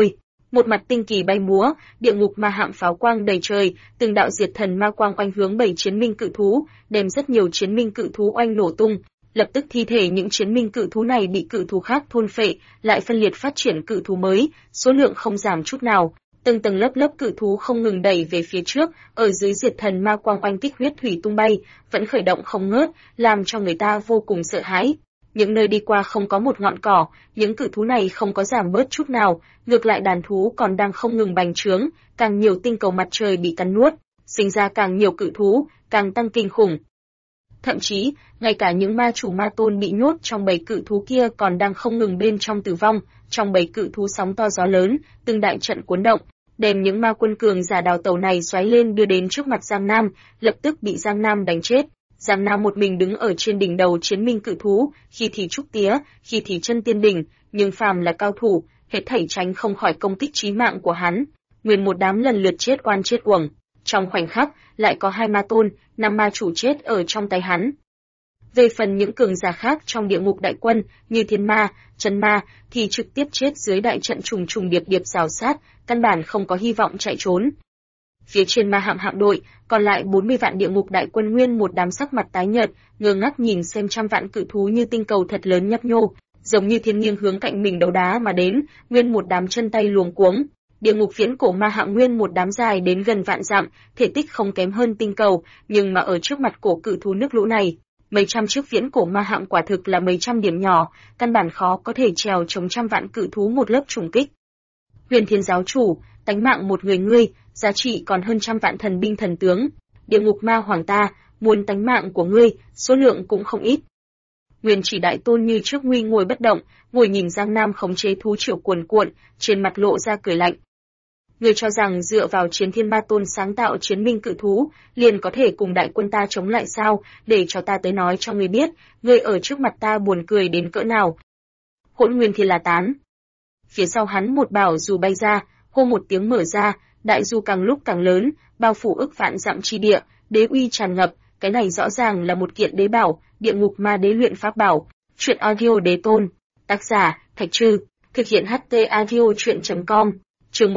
Một mặt tinh kỳ bay múa, địa ngục ma hạm pháo quang đầy trời, từng đạo diệt thần ma quang oanh hướng 7 chiến minh cự thú, đem rất nhiều chiến minh cự thú oanh nổ tung. Lập tức thi thể những chiến minh cự thú này bị cự thú khác thôn phệ, lại phân liệt phát triển cự thú mới, số lượng không giảm chút nào. Từng tầng lớp lớp cự thú không ngừng đẩy về phía trước, ở dưới diệt thần ma quang oanh kích huyết thủy tung bay, vẫn khởi động không ngớt, làm cho người ta vô cùng sợ hãi. Những nơi đi qua không có một ngọn cỏ, những cự thú này không có giảm bớt chút nào, ngược lại đàn thú còn đang không ngừng bành trướng, càng nhiều tinh cầu mặt trời bị cắn nuốt, sinh ra càng nhiều cự thú, càng tăng kinh khủng. Thậm chí, ngay cả những ma chủ ma tôn bị nhốt trong bầy cự thú kia còn đang không ngừng bên trong tử vong, trong bầy cự thú sóng to gió lớn, từng đại trận cuốn động, đem những ma quân cường giả đào tẩu này xoáy lên đưa đến trước mặt Giang Nam, lập tức bị Giang Nam đánh chết. Giang Nam một mình đứng ở trên đỉnh đầu chiến minh cự thú, khi thì trúc tía, khi thì chân tiên đỉnh, nhưng phàm là cao thủ, hết thảy tránh không khỏi công kích chí mạng của hắn. Nguyên một đám lần lượt chết oan chết uổng. Trong khoảnh khắc, lại có 2 ma tôn, 5 ma chủ chết ở trong tay hắn. Về phần những cường giả khác trong địa ngục đại quân, như thiên ma, chân ma, thì trực tiếp chết dưới đại trận trùng trùng điệp điệp rào sát, căn bản không có hy vọng chạy trốn. Phía trên ma hạm đội, còn lại 40 vạn địa ngục đại quân nguyên một đám sắc mặt tái nhợt, ngơ ngác nhìn xem trăm vạn cự thú như tinh cầu thật lớn nhấp nhô, giống như thiên nghiêng hướng cạnh mình đấu đá mà đến, nguyên một đám chân tay luống cuống. Địa ngục viễn cổ ma hạm nguyên một đám dài đến gần vạn dặm, thể tích không kém hơn tinh cầu, nhưng mà ở trước mặt cổ cự thú nước lũ này, mấy trăm chiếc viễn cổ ma hạm quả thực là mấy trăm điểm nhỏ, căn bản khó có thể trèo chống trăm vạn cự thú một lớp trùng kích. Huyền Thiên giáo chủ, tánh mạng một người ngươi, giá trị còn hơn trăm vạn thần binh thần tướng. Địa ngục ma hoàng ta, muốn tánh mạng của ngươi, số lượng cũng không ít. Nguyên Chỉ đại tôn như trước nguy ngồi bất động, ngồi nhìn Giang Nam khống chế thú triều cuồn cuộn, trên mặt lộ ra cười lạnh. Ngươi cho rằng dựa vào chiến thiên ma tôn sáng tạo chiến minh cự thú, liền có thể cùng đại quân ta chống lại sao, để cho ta tới nói cho ngươi biết, ngươi ở trước mặt ta buồn cười đến cỡ nào. Hỗn Nguyên Thiên La Tán. Phía sau hắn một bảo dù bay ra, hô một tiếng mở ra, đại du càng lúc càng lớn, bao phủ ức vạn dặm chi địa, đế uy tràn ngập, cái này rõ ràng là một kiện đế bảo, địa ngục ma đế luyện pháp bảo. Truyện audio đế tôn. Tác giả, Thạch Trư. Thực hiện HT audio truyện.com. Chương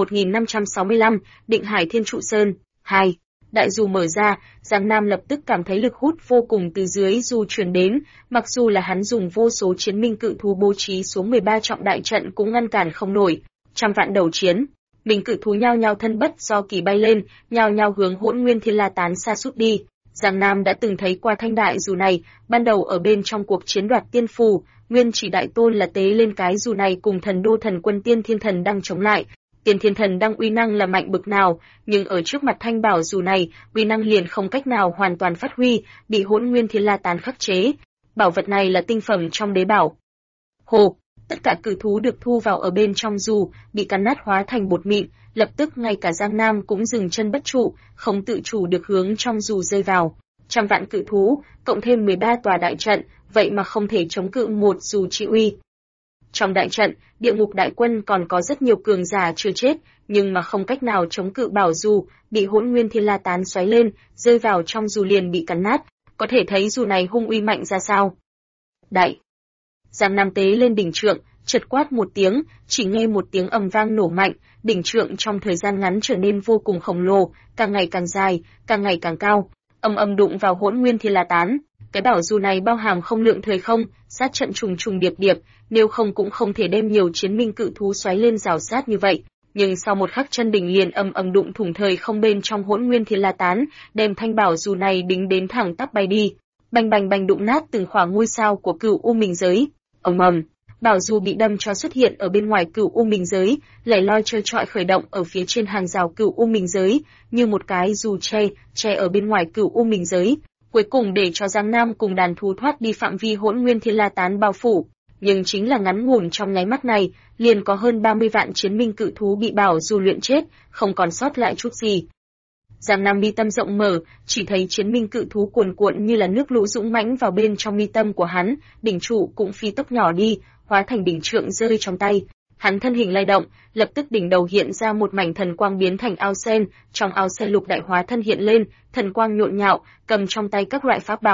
1565, Định Hải Thiên Trụ Sơn. 2. Đại du mở ra, Giang Nam lập tức cảm thấy lực hút vô cùng từ dưới du truyền đến, mặc dù là hắn dùng vô số chiến minh cự thú bố trí xuống 13 trọng đại trận cũng ngăn cản không nổi. Trăm vạn đầu chiến, minh cự thú nhao nhao thân bất do kỳ bay lên, nhao nhao hướng Hỗn Nguyên Thiên La Tán xa sút đi. Giang Nam đã từng thấy qua thanh đại dù này, ban đầu ở bên trong cuộc chiến đoạt tiên phù, Nguyên Chỉ đại tôn là tế lên cái dù này cùng thần đô thần quân Tiên Thiên Thần đang chống lại. Tiên Thiên Thần đang uy năng là mạnh bực nào, nhưng ở trước mặt thanh bảo dù này, uy năng liền không cách nào hoàn toàn phát huy, bị Hỗn Nguyên Thiên La Tán khắc chế. Bảo vật này là tinh phẩm trong đế bảo. Hồ, tất cả cự thú được thu vào ở bên trong dù, bị cắn nát hóa thành bột mịn, lập tức ngay cả Giang Nam cũng dừng chân bất trụ, không tự chủ được hướng trong dù rơi vào. Trăm vạn cự thú, cộng thêm 13 tòa đại trận, vậy mà không thể chống cự một dù chi uy. Trong đại trận, địa ngục đại quân còn có rất nhiều cường giả chưa chết, nhưng mà không cách nào chống cự bảo dù, bị Hỗn Nguyên Thiên La Tán xoáy lên, rơi vào trong dù liền bị cắn nát, có thể thấy dù này hung uy mạnh ra sao. Đại Giang Nam tế lên đỉnh trượng, chợt quát một tiếng, chỉ nghe một tiếng ầm vang nổ mạnh, đỉnh trượng trong thời gian ngắn trở nên vô cùng khổng lồ, càng ngày càng dài, càng ngày càng cao, ầm ầm đụng vào Hỗn Nguyên Thiên La Tán. Cái bảo dù này bao hàm không lượng thời không, sát trận trùng trùng điệp điệp, nếu không cũng không thể đem nhiều chiến minh cự thú xoáy lên rào sát như vậy. Nhưng sau một khắc chân đỉnh liền ầm ầm đụng thủng thời không bên trong Hỗn Nguyên Thiên La Tán, đem thanh bảo dù này đính đến thẳng tắp bay đi, bành bành bành đụng nát từng khoảng ngôi sao của Cửu U Minh giới. Ầm ầm, bảo dù bị đâm cho xuất hiện ở bên ngoài Cửu U Minh giới, lẻ loi trơ trọi khởi động ở phía trên hàng rào Cửu U Minh giới, như một cái dù che ở bên ngoài Cửu U Minh giới. Cuối cùng để cho Giang Nam cùng đàn thú thoát đi phạm vi Hỗn Nguyên Thiên La Tán bao phủ, nhưng chính là ngắn ngủn trong nháy mắt này, liền có hơn 30 vạn chiến minh cự thú bị bảo dù luyện chết, không còn sót lại chút gì. Giang Nam mi tâm rộng mở, chỉ thấy chiến minh cự thú cuồn cuộn như là nước lũ dũng mãnh vào bên trong mi tâm của hắn, đỉnh trụ cũng phi tốc nhỏ đi, hóa thành đỉnh trượng rơi trong tay. Hắn thân hình lay động, lập tức đỉnh đầu hiện ra một mảnh thần quang biến thành ao sen, trong ao sen lục đại hóa thân hiện lên, thần quang nhộn nhạo, cầm trong tay các loại pháp bảo,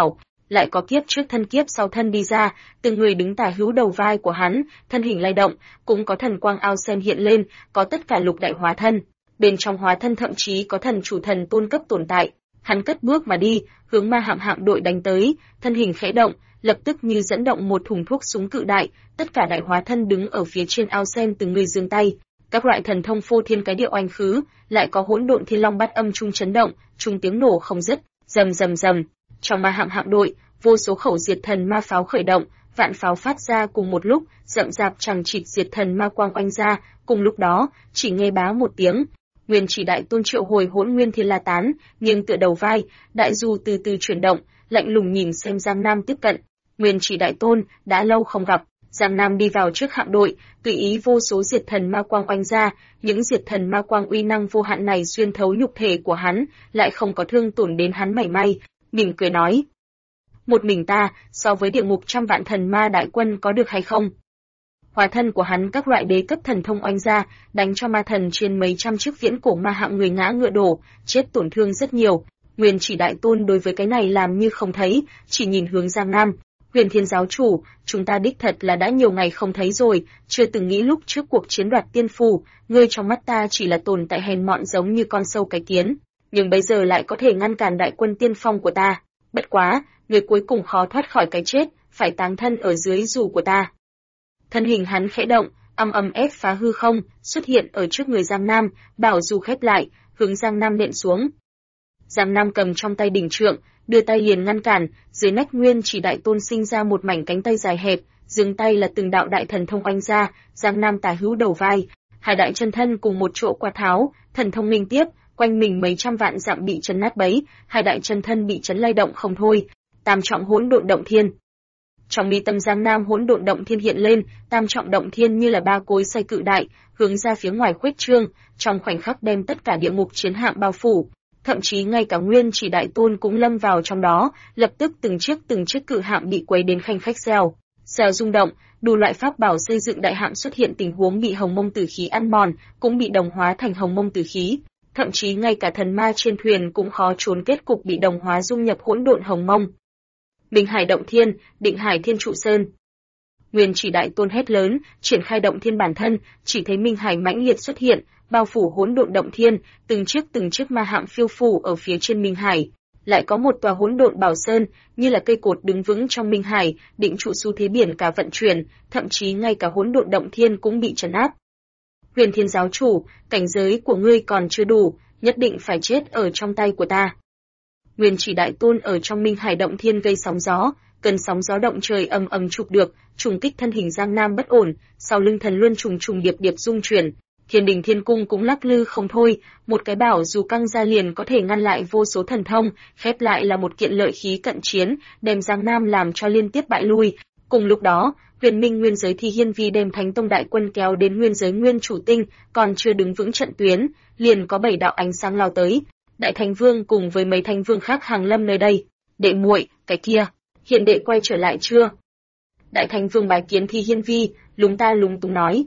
lại có kiếp trước thân kiếp sau thân đi ra, từng người đứng tả hữu đầu vai của hắn, thân hình lay động, cũng có thần quang ao sen hiện lên, có tất cả lục đại hóa thân. Bên trong hóa thân thậm chí có thần chủ thần tôn cấp tồn tại. Hắn cất bước mà đi, hướng ma hạm đội đánh tới, thân hình khẽ động, lập tức như dẫn động một thùng thuốc súng cự đại, tất cả đại hóa thân đứng ở phía trên ao sen từng người giương tay. Các loại thần thông phô thiên cái địa oanh khứ, lại có hỗn độn thiên long bát âm trung chấn động, trung tiếng nổ không dứt, rầm rầm rầm. Trong ma hạm đội, vô số khẩu diệt thần ma pháo khởi động, vạn pháo phát ra cùng một lúc, rậm rạp chằng chịt diệt thần ma quang oanh ra, cùng lúc đó, chỉ nghe bá một tiếng, Nguyên Chỉ Đại Tôn triệu hồi Hỗn Nguyên Thiên La Tán, nghiêng tựa đầu vai, đại du từ từ chuyển động, lạnh lùng nhìn xem Giang Nam tiếp cận. Nguyên Chỉ Đại Tôn, đã lâu không gặp. Giang Nam đi vào trước hạm đội, tùy ý vô số diệt thần ma quang oanh ra, những diệt thần ma quang uy năng vô hạn này xuyên thấu nhục thể của hắn, lại không có thương tổn đến hắn mảy may, mỉm cười nói: "Một mình ta, so với địa ngục trăm vạn thần ma đại quân có được hay không?" Hóa thân của hắn các loại đế cấp thần thông oanh ra, đánh cho ma thần trên mấy trăm chiếc viễn cổ ma hạm người ngã ngựa đổ, chết tổn thương rất nhiều. Nguyên Chỉ Đại Tôn đối với cái này làm như không thấy, chỉ nhìn hướng Giang Nam. Huyền Thiên giáo chủ, chúng ta đích thật là đã nhiều ngày không thấy rồi, chưa từng nghĩ lúc trước cuộc chiến đoạt tiên phù, ngươi trong mắt ta chỉ là tồn tại hèn mọn giống như con sâu cái kiến, nhưng bây giờ lại có thể ngăn cản đại quân tiên phong của ta. Bất quá, người cuối cùng khó thoát khỏi cái chết, phải táng thân ở dưới dù của ta. Thân hình hắn khẽ động, âm âm ép phá hư không, xuất hiện ở trước người Giang Nam, bảo dù khép lại, hướng Giang Nam nện xuống. Giang Nam cầm trong tay đỉnh trượng, đưa tay liền ngăn cản, dưới nách Nguyên Chỉ Đại Tôn sinh ra một mảnh cánh tay dài hẹp, dừng tay là từng đạo đại thần thông oanh ra, Giang Nam tả hữu đầu vai, hai đại chân thân cùng một chỗ quạt tháo, thần thông minh tiếp, quanh mình mấy trăm vạn dặm bị chấn nát bấy, hai đại chân thân bị chấn lay động không thôi. Tam trọng hỗn độn động thiên. Trong mi tâm Giang Nam hỗn độn động thiên hiện lên, tam trọng động thiên như là ba cối xay cự đại, hướng ra phía ngoài khuếch trương, trong khoảnh khắc đem tất cả địa ngục chiến hạm bao phủ. Thậm chí ngay cả Nguyên Chỉ Đại Tôn cũng lâm vào trong đó, lập tức từng chiếc cự hạm bị quấy đến khanh khách xèo rung động, đủ loại pháp bảo xây dựng đại hạm xuất hiện tình huống bị hồng mông tử khí ăn mòn, cũng bị đồng hóa thành hồng mông tử khí. Thậm chí ngay cả thần ma trên thuyền cũng khó trốn kết cục bị đồng hóa dung nhập hỗn độn hồng mông. Minh Hải động thiên, Định Hải Thiên Trụ Sơn. Nguyên Chỉ Đại Tôn hét lớn, triển khai động thiên bản thân, chỉ thấy Minh Hải mãnh liệt xuất hiện, bao phủ hỗn độn động thiên, từng chiếc ma hạm phiêu phù ở phía trên Minh Hải. Lại có một tòa hỗn độn bảo sơn, như là cây cột đứng vững trong Minh Hải, định trụ xu thế biển cả vận chuyển, thậm chí ngay cả hỗn độn động thiên cũng bị trấn áp. Huyền Thiên giáo chủ, cảnh giới của ngươi còn chưa đủ, nhất định phải chết ở trong tay của ta. Nguyên Chỉ Đại Tôn ở trong Minh Hải động thiên gây sóng gió, cơn sóng gió động trời ầm ầm chụp được, trùng kích thân hình Giang Nam bất ổn, sau lưng thần luân trùng điệp rung chuyển. Thiên Đình Thiên Cung cũng lắc lư không thôi, một cái bảo dù căng ra liền có thể ngăn lại vô số thần thông, khép lại là một kiện lợi khí cận chiến, đem Giang Nam làm cho liên tiếp bại lui. Cùng lúc đó, Huyền Minh nguyên giới Thi Hiên Vi đem Thánh Tông đại quân kéo đến nguyên giới Nguyên Chủ Tinh, còn chưa đứng vững trận tuyến, liền có 7 đạo ánh sáng lao tới. Đại Thánh Vương cùng với mấy thánh vương khác hàng lâm nơi đây. Đệ muội, cái kia, hiện đệ quay trở lại chưa? Đại Thánh Vương bái kiến Thi Hiên Vi, lúng ta lúng túng nói.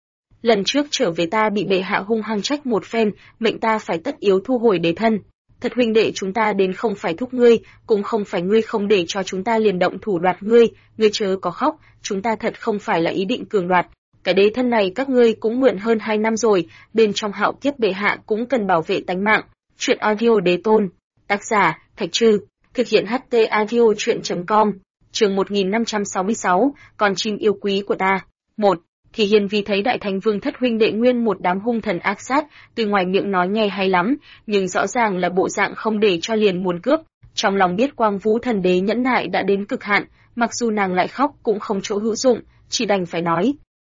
Lần trước trở về ta bị bệ hạ hung hăng trách một phen, mệnh ta phải tất yếu thu hồi đế thân. Thật huynh đệ chúng ta đến không phải thúc ngươi, cũng không phải ngươi không để cho chúng ta liền động thủ đoạt ngươi chớ có khóc, chúng ta thật không phải là ý định cường đoạt. Cái đế thân này các ngươi cũng mượn hơn 2 năm rồi, bên trong hạo kiếp bệ hạ cũng cần bảo vệ tánh mạng. Chuyện audio đế tôn. Tác giả, Thạch Trư. Thực hiện HT audio chuyện.com. Chương 1566, con chim yêu quý của ta. 1. Thì Hiên Vi thấy Đại Thánh Vương thất huynh đệ nguyên một đám hung thần ác sát, tuy ngoài miệng nói nghe hay lắm, nhưng rõ ràng là bộ dạng không để cho liền muốn cướp. Trong lòng biết Quang Vũ Thần Đế nhẫn nại đã đến cực hạn, mặc dù nàng lại khóc cũng không chỗ hữu dụng, chỉ đành phải nói.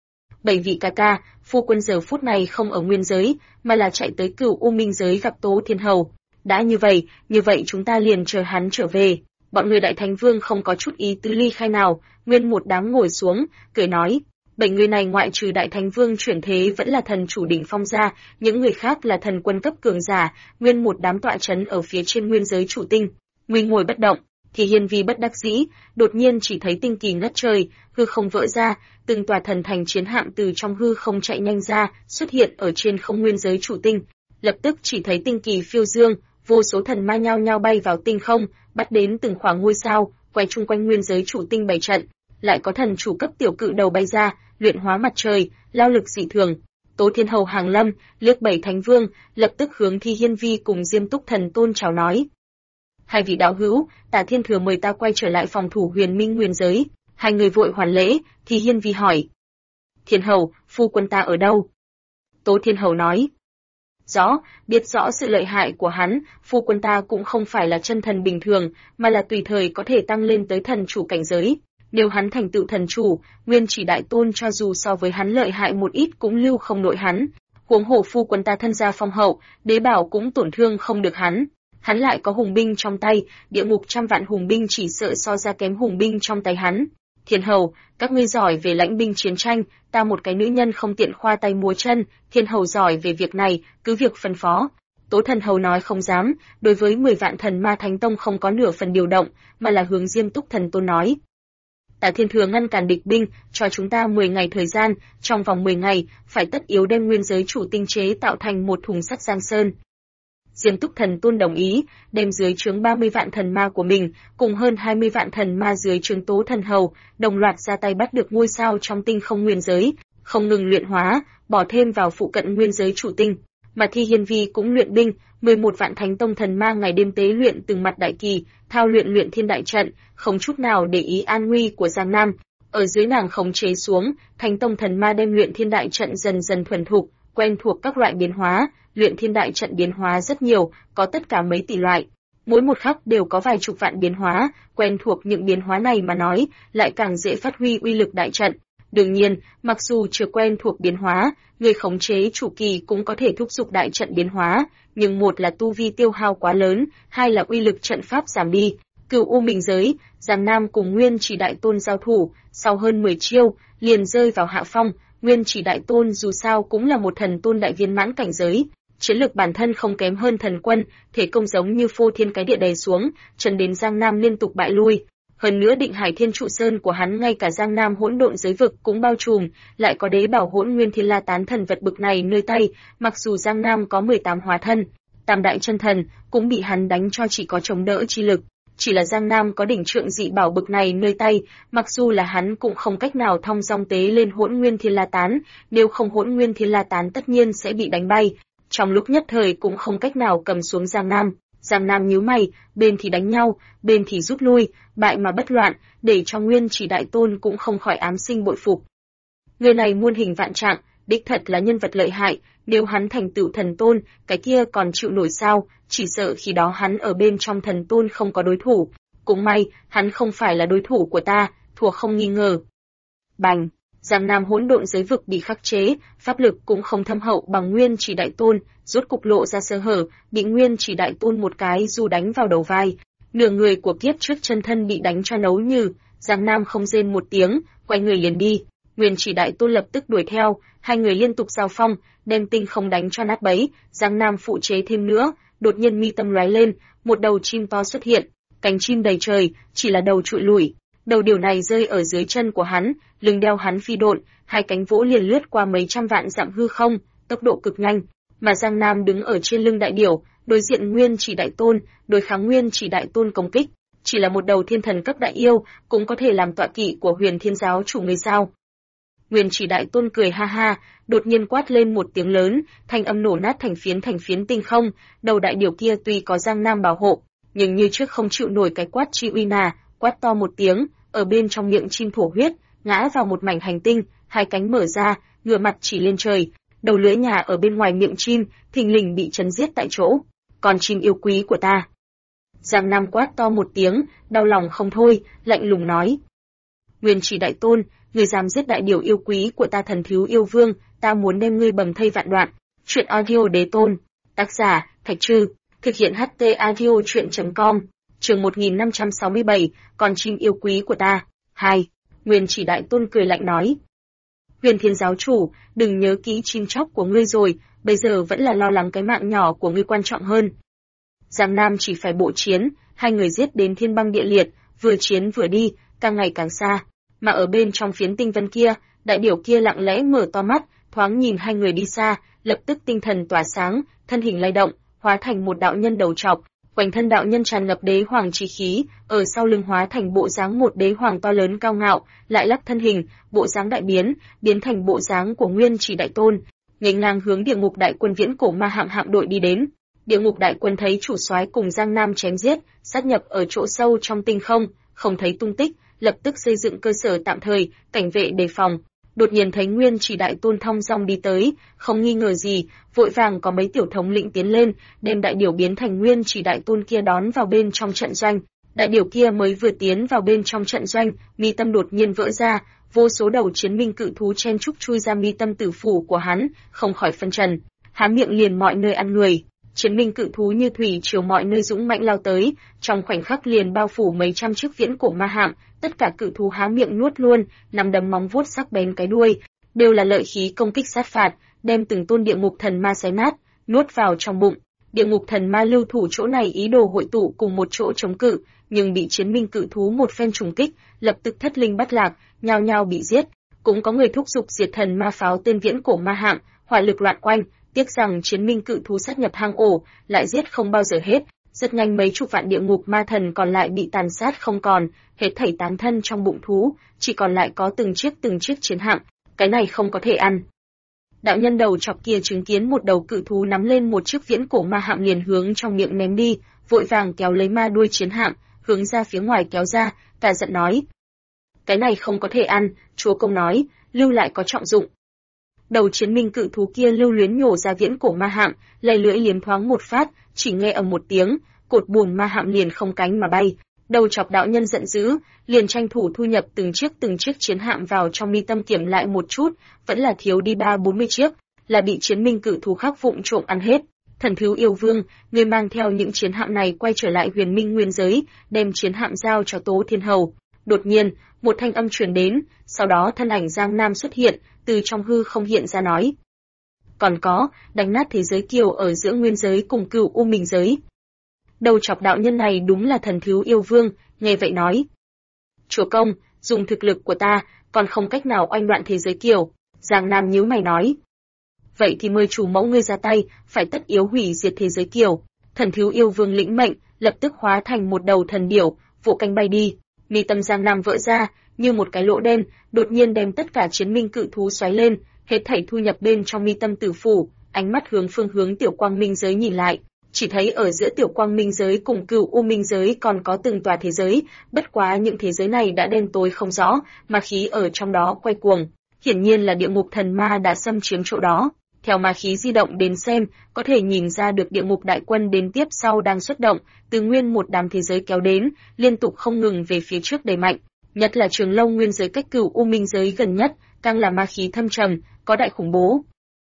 7 vị ca ca, phu quân giờ phút này không ở nguyên giới, mà là chạy tới Cửu U Minh giới gặp Tố Thiên Hầu. Đã như vậy chúng ta liền chờ hắn trở về. Bọn người Đại Thánh Vương không có chút ý tứ ly khai nào, nguyên một đám ngồi xuống, cười nói. 7 người này ngoại trừ Đại Thánh Vương chuyển thế vẫn là thần chủ đỉnh phong ra, những người khác là thần quân cấp cường giả, nguyên một đám tọa trấn ở phía trên nguyên giới chủ tinh. Nguy ngồi bất động, thì Hiên Vi bất đắc dĩ, đột nhiên chỉ thấy tinh kỳ ngất trời, hư không vỡ ra, từng tòa thần thành chiến hạm từ trong hư không chạy nhanh ra, xuất hiện ở trên không nguyên giới chủ tinh. Lập tức chỉ thấy tinh kỳ phiêu dương, vô số thần ma nhao nhao bay vào tinh không, bắt đến từng khoảng ngôi sao, quay chung quanh nguyên giới chủ tinh bày trận, lại có thần chủ cấp tiểu cự đầu bay ra, luyện hóa mặt trời, lao lực dị thường. Tố Thiên Hầu hàng lâm, liếc bảy thánh vương, lập tức hướng Thi Hiên Vi cùng Diêm Túc Thần Tôn chào nói: "Hai vị đạo hữu, Tả Thiên Thừa mời ta quay trở lại phòng thủ Huyền Minh nguyên giới." Hai người vội hoàn lễ. Thi Hiên Vi hỏi: "Thiên Hầu, phu quân ta ở đâu?" Tố Thiên Hầu nói: biết rõ sự lợi hại của hắn, phu quân ta cũng không phải là chân thần bình thường, mà là tùy thời có thể tăng lên tới thần chủ cảnh giới. Nếu hắn thành tựu thần chủ, Nguyên Chỉ Đại Tôn cho dù so với hắn lợi hại một ít cũng lưu không nổi hắn. Huống hồ phu quân ta thân gia phong hậu, đế bảo cũng tổn thương không được hắn. Hắn lại có hùng binh trong tay, địa ngục 100 vạn hùng binh chỉ sợ so ra kém hùng binh trong tay hắn. Thiên Hầu, các ngươi giỏi về lãnh binh chiến tranh, ta một cái nữ nhân không tiện khoa tay múa chân, Thiên Hầu giỏi về việc này, cứ việc phân phó. Tố Thần Hầu nói không dám, đối với 10 vạn thần ma thánh tông không có nửa phần điều động, mà là hướng Diêm Túc Thần Tôn nói: Tả Thiên Thừa ngăn cản địch binh, cho chúng ta 10 ngày thời gian, trong vòng 10 ngày, phải tất yếu đem nguyên giới chủ tinh chế tạo thành một thùng sắt Giang Sơn. Diêm Túc Thần Tôn đồng ý, đem dưới trướng 30 vạn thần ma của mình, cùng hơn 20 vạn thần ma dưới trướng Tố Thần Hầu, đồng loạt ra tay bắt được ngôi sao trong tinh không nguyên giới, không ngừng luyện hóa, bỏ thêm vào phụ cận nguyên giới chủ tinh. Mà Thi Hiên Vi cũng luyện binh, 11 vạn thánh tông thần ma ngày đêm tế luyện từng mặt đại kỳ, thao luyện luyện thiên đại trận, không chút nào để ý an nguy của Giang Nam. Ở dưới nàng khống chế xuống, thánh tông thần ma đem luyện thiên đại trận dần dần thuần thục, quen thuộc các loại biến hóa. Luyện thiên đại trận biến hóa rất nhiều, có tất cả mấy tỷ loại. Mỗi một khắc đều có vài chục vạn biến hóa, quen thuộc những biến hóa này mà nói, lại càng dễ phát huy uy lực đại trận. Đương nhiên, mặc dù chưa quen thuộc biến hóa, người khống chế chủ kỳ cũng có thể thúc giục đại trận biến hóa, nhưng một là tu vi tiêu hao quá lớn, hai là uy lực trận pháp giảm đi. Cửu U Minh giới, Giang Nam cùng Nguyên Chỉ Đại Tôn giao thủ, sau hơn 10 chiêu, liền rơi vào hạ phong. Nguyên Chỉ Đại Tôn dù sao cũng là một thần tôn đại viên mãn cảnh giới, chiến lược bản thân không kém hơn thần quân, thể công giống như phô thiên cái địa đầy xuống, trần đến Giang Nam liên tục bại lui. Hơn nữa Định Hải Thiên Trụ Sơn của hắn ngay cả Giang Nam hỗn độn giới vực cũng bao trùm, lại có đế bảo Hỗn Nguyên Thiên La Tán thần vật bực này nơi tay, mặc dù Giang Nam có 18 hóa thân, tam đại chân thần, cũng bị hắn đánh cho chỉ có chống đỡ chi lực. Chỉ là Giang Nam có đỉnh trượng dị bảo bực này nơi tay, mặc dù là hắn cũng không cách nào thong dong tế lên Hỗn Nguyên Thiên La Tán, nếu không Hỗn Nguyên Thiên La Tán tất nhiên sẽ bị đánh bay. Trong lúc nhất thời cũng không cách nào cầm xuống Giang Nam. Giang Nam nhíu mày, bên thì đánh nhau, bên thì rút lui, bại mà bất loạn, để cho Nguyên Chỉ Đại Tôn cũng không khỏi ám sinh bội phục. Người này muôn hình vạn trạng, đích thật là nhân vật lợi hại, nếu hắn thành tựu thần tôn, cái kia còn chịu nổi sao, chỉ sợ khi đó hắn ở bên trong thần tôn không có đối thủ. Cũng may, hắn không phải là đối thủ của ta, thua không nghi ngờ. Bành! Giang Nam hỗn độn giới vực bị khắc chế, pháp lực cũng không thâm hậu bằng Nguyên Chỉ Đại Tôn, rốt cục lộ ra sơ hở, bị Nguyên Chỉ Đại Tôn một cái du đánh vào đầu vai. Nửa người của kiếp trước chân thân bị đánh cho nấu như, Giang Nam không rên một tiếng, quay người liền đi. Nguyên Chỉ Đại Tôn lập tức đuổi theo, hai người liên tục giao phong, đem tinh không đánh cho nát bấy. Giang Nam phụ chế thêm nữa, đột nhiên mi tâm lóe lên, một đầu chim to xuất hiện, cánh chim đầy trời, chỉ là đầu trụi lủi. Đầu điều này rơi ở dưới chân của hắn, lưng đeo hắn phi độn, hai cánh vỗ liền lướt qua mấy trăm vạn dặm hư không, tốc độ cực nhanh. Mà Giang Nam đứng ở trên lưng đại điểu, đối diện Nguyên Chỉ Đại Tôn, đối kháng Nguyên Chỉ Đại Tôn công kích. Chỉ là một đầu thiên thần cấp đại yêu, cũng có thể làm tọa kỵ của Huyền Thiên giáo chủ người sao? Nguyên Chỉ Đại Tôn cười ha ha, đột nhiên quát lên một tiếng lớn, thanh âm nổ nát thành phiến tinh không. Đầu đại điểu kia tuy có Giang Nam bảo hộ, nhưng như trước không chịu nổi cái quát chi uy nà, quát to một tiếng, ở bên trong miệng chim thổ huyết, ngã vào một mảnh hành tinh, hai cánh mở ra, ngửa mặt chỉ lên trời, đầu lưỡi nhà ở bên ngoài miệng chim, thình lình bị chấn giết tại chỗ. Con chim yêu quý của ta! Giang Nam quát to một tiếng, đau lòng không thôi, lạnh lùng nói: Nguyên Chỉ Đại Tôn, ngươi dám giết đại điều yêu quý của ta Thần Thiếu Yêu Vương, ta muốn đem ngươi bầm thây vạn đoạn. Truyện audio đế tôn, tác giả Thạch Trư, thực hiện HT audio truyện.com. Chương 1567, con chim yêu quý của ta. 2. Nguyên Chỉ Đại Tôn cười lạnh nói: Huyền Thiên giáo chủ, đừng nhớ kỹ chim chóc của ngươi rồi, bây giờ vẫn là lo lắng cái mạng nhỏ của ngươi quan trọng hơn. Giang Nam chỉ phải bộ chiến, hai người giết đến thiên băng địa liệt, vừa chiến vừa đi, càng ngày càng xa. Mà ở bên trong phiến tinh vân kia, đại điểu kia lặng lẽ mở to mắt, thoáng nhìn hai người đi xa, lập tức tinh thần tỏa sáng, thân hình lay động, hóa thành một đạo nhân đầu trọc, Quanh thân đạo nhân tràn ngập đế hoàng chi khí, ở sau lưng hóa thành bộ dáng một đế hoàng to lớn cao ngạo, lại lắc thân hình, bộ dáng đại biến, biến thành bộ dáng của Nguyên Chỉ Đại Tôn, nghênh ngang hướng Địa Ngục Đại Quân viễn cổ ma hạm đội đi đến. Địa Ngục Đại Quân thấy chủ soái cùng Giang Nam chém giết, sát nhập ở chỗ sâu trong tinh không, không thấy tung tích, lập tức xây dựng cơ sở tạm thời, cảnh vệ đề phòng. Đột nhiên thấy Nguyên Chỉ Đại Tôn thong dong đi tới, không nghi ngờ gì, vội vàng có mấy tiểu thống lĩnh tiến lên, đem đại điểu biến thành Nguyên Chỉ Đại Tôn kia đón vào bên trong trận doanh. Đại điểu kia mới vừa tiến vào bên trong trận doanh, mi tâm đột nhiên vỡ ra, vô số đầu chiến minh cự thú chen chúc chui ra mi tâm tử phủ của hắn, không khỏi phân trần, há miệng liền mọi nơi ăn người. Chiến minh cự thú như thủy triều mọi nơi dũng mãnh lao tới, trong khoảnh khắc liền bao phủ mấy trăm chiếc viễn cổ ma hạm, tất cả cự thú há miệng nuốt luôn, nằm đấm móng vuốt sắc bén cái đuôi, đều là lợi khí công kích sát phạt, đem từng tôn địa ngục thần ma xé nát, nuốt vào trong bụng. Địa ngục thần ma lưu thủ chỗ này ý đồ hội tụ cùng một chỗ chống cự, nhưng bị chiến minh cự thú một phen trùng kích, lập tức thất linh bắt lạc, nhao nhao bị giết. Cũng có người thúc giục diệt thần ma pháo tên viễn cổ ma hạm, hỏa lực loạn quanh, tiếc rằng chiến minh cự thú sát nhập hang ổ, lại giết không bao giờ hết. Rất nhanh mấy chục vạn địa ngục ma thần còn lại bị tàn sát không còn, hết thảy tán thân trong bụng thú, chỉ còn lại có từng chiếc chiến hạm, cái này không có thể ăn. Đạo nhân đầu chọc kia chứng kiến một đầu cự thú nắm lên một chiếc viễn cổ ma hạm liền hướng trong miệng ném đi, vội vàng kéo lấy ma đuôi chiến hạm, hướng ra phía ngoài kéo ra, cả giận nói: "Cái này không có thể ăn." Chúa công nói: "Lưu lại có trọng dụng." Đầu chiến minh cự thú kia lưu luyến nhổ ra viễn cổ ma hạm, lay lưỡi liếm thoáng một phát, chỉ nghe ầm một tiếng, cột buồm ma hạm liền không cánh mà bay. Đầu chọc đạo nhân giận dữ, liền tranh thủ thu nhập từng chiếc chiến hạm vào trong mi tâm kiểm lại một chút, vẫn là thiếu đi 30-40 chiếc, là bị chiến minh cự thú khác vụng trộm ăn hết. Thần Thiếu Yêu Vương, người mang theo những chiến hạm này quay trở lại Huyền Minh Nguyên giới, đem chiến hạm giao cho Tố Thiên Hầu. Đột nhiên, một thanh âm truyền đến, sau đó thân ảnh Giang Nam xuất hiện, từ trong hư không hiện ra nói: "Còn có, đánh nát thế giới kiều ở giữa nguyên giới cùng Cửu U Minh giới." Đầu chọc đạo nhân này đúng là Thần Thiếu Yêu Vương, nghe vậy nói: "Chúa công, dùng thực lực của ta, còn không cách nào oanh loạn thế giới kiều." Giang Nam nhíu mày nói: "Vậy thì mời chủ mẫu ngươi ra tay, phải tất yếu hủy diệt thế giới kiều." Thần Thiếu Yêu Vương lĩnh mệnh, lập tức hóa thành một đầu thần điểu, vỗ cánh bay đi. Mi tâm Giang Nam vỡ ra, như một cái lỗ đen, đột nhiên đem tất cả chiến minh cự thú xoáy lên, hết thảy thu nhập bên trong mi tâm tử phủ, ánh mắt hướng phương hướng Tiểu Quang Minh giới nhìn lại, chỉ thấy ở giữa Tiểu Quang Minh giới cùng Cửu U Minh giới còn có từng tòa thế giới, bất quá những thế giới này đã đen tối không rõ, ma khí ở trong đó quay cuồng, hiển nhiên là địa ngục thần ma đã xâm chiếm chỗ đó. Theo ma khí di động đến xem, có thể nhìn ra được địa ngục đại quân đến tiếp sau đang xuất động, từ nguyên một đám thế giới kéo đến, liên tục không ngừng về phía trước đẩy mạnh. Nhất là Trường Lâu Nguyên giới cách Cửu U Minh giới gần nhất, càng là ma khí thâm trầm, có đại khủng bố.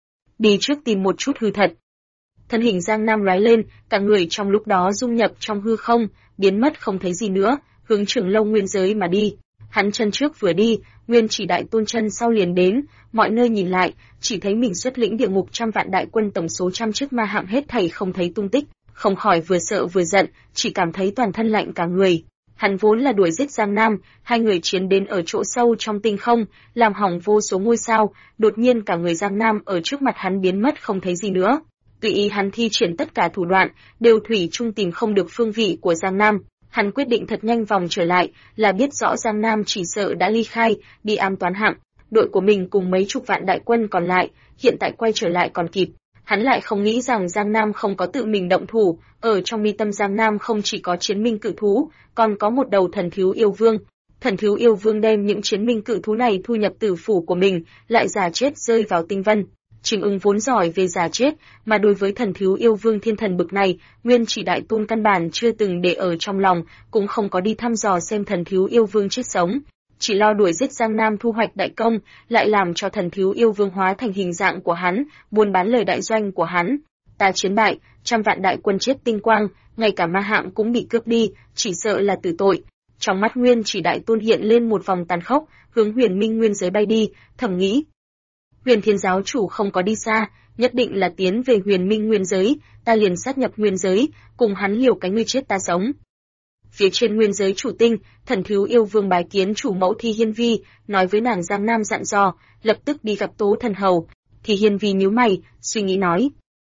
Đi trước tìm một chút hư thật. Thân hình Giang Nam lóe lên, cả người trong lúc đó dung nhập trong hư không, biến mất không thấy gì nữa, hướng Trường Lâu Nguyên giới mà đi. Hắn chân trước vừa đi, Nguyên Chỉ Đại Tôn chân sau liền đến, mọi nơi nhìn lại, chỉ thấy mình xuất lĩnh địa ngục trăm vạn đại quân tổng số trăm chiếc ma hạm hết thảy không thấy tung tích, không khỏi vừa sợ vừa giận, chỉ cảm thấy toàn thân lạnh cả người. Hắn vốn là đuổi giết Giang Nam, hai người chiến đến ở chỗ sâu trong tinh không, làm hỏng vô số ngôi sao, đột nhiên cả người Giang Nam ở trước mặt hắn biến mất không thấy gì nữa. Tùy ý hắn thi triển tất cả thủ đoạn, đều thủy chung tìm không được phương vị của Giang Nam. Hắn quyết định thật nhanh vòng trở lại, là biết rõ Giang Nam chỉ sợ đã ly khai, đi ám toán hạm. Đội của mình cùng mấy chục vạn đại quân còn lại, hiện tại quay trở lại còn kịp. Hắn lại không nghĩ rằng Giang Nam không có tự mình động thủ, ở trong mi tâm Giang Nam không chỉ có chiến minh cự thú, còn có một đầu Thần Thiếu Yêu Vương. Thần Thiếu Yêu Vương đem những chiến minh cự thú này thu nhập tử phủ của mình, lại giả chết rơi vào tinh vân. Trình Ưng vốn giỏi về giả chết, mà đối với Thần Thiếu Yêu Vương thiên thần bực này, Nguyên Chỉ Đại Tôn căn bản chưa từng để ở trong lòng, cũng không có đi thăm dò xem Thần Thiếu Yêu Vương chết sống. Chỉ lo đuổi giết Giang Nam thu hoạch đại công, lại làm cho Thần Thiếu Yêu Vương hóa thành hình dạng của hắn, buôn bán lời đại doanh của hắn. Ta chiến bại, trăm vạn đại quân chết tinh quang, ngay cả ma hạm cũng bị cướp đi, chỉ sợ là tử tội. Trong mắt Nguyên Chỉ Đại Tôn hiện lên một vòng tàn khốc, hướng Huyền Minh Nguyên giới bay đi, thầm nghĩ: Huyền Thiên giáo chủ không có đi xa, nhất định là tiến về Huyền Minh Nguyên giới, ta liền sát nhập nguyên giới, cùng hắn liều cái ngươi chết ta sống. Phía trên nguyên giới chủ tinh, Thần Thiếu Yêu Vương bái kiến chủ mẫu Thi Hiên Vi, nói với nàng Giang Nam dặn dò, lập tức đi gặp Tố Thần Hầu. Thi Hiên Vi nhíu mày, suy nghĩ nói: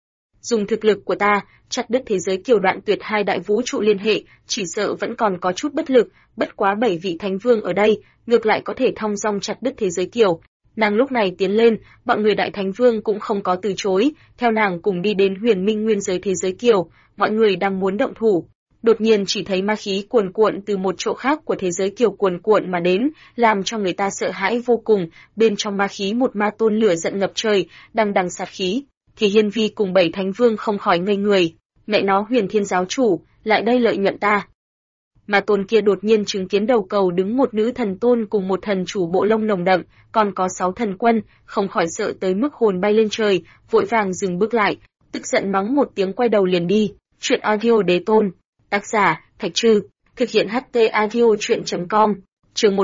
Dùng thực lực của ta, chặt đứt thế giới kiều đoạn tuyệt hai đại vũ trụ liên hệ, chỉ sợ vẫn còn có chút bất lực, bất quá 7 vị thánh vương ở đây, ngược lại có thể thong dong chặt đứt thế giới kiều. Nàng lúc này tiến lên, bọn người đại thánh vương cũng không có từ chối, theo nàng cùng đi đến huyền minh nguyên giới thế giới kiều, mọi người đang muốn động thủ. Đột nhiên chỉ thấy ma khí cuồn cuộn từ một chỗ khác của thế giới kiều cuồn cuộn mà đến, làm cho người ta sợ hãi vô cùng, bên trong ma khí một ma tôn lửa giận ngập trời, đằng đằng sát khí. Thì Hiên Vi cùng 7 thánh vương không khỏi ngây người, mẹ nó Huyền Thiên giáo chủ, lại đây lợi nhuận ta. Ma tôn kia đột nhiên chứng kiến đầu cầu đứng một nữ thần tôn cùng một thần chủ bộ lông nồng đậm, còn có 6 thần quân, không khỏi sợ tới mức hồn bay lên trời, vội vàng dừng bước lại, tức giận mắng một tiếng quay đầu liền đi. Chuyện audio đế tôn, tác giả Thạch Trư, thực hiện HT audio truyện.com, chương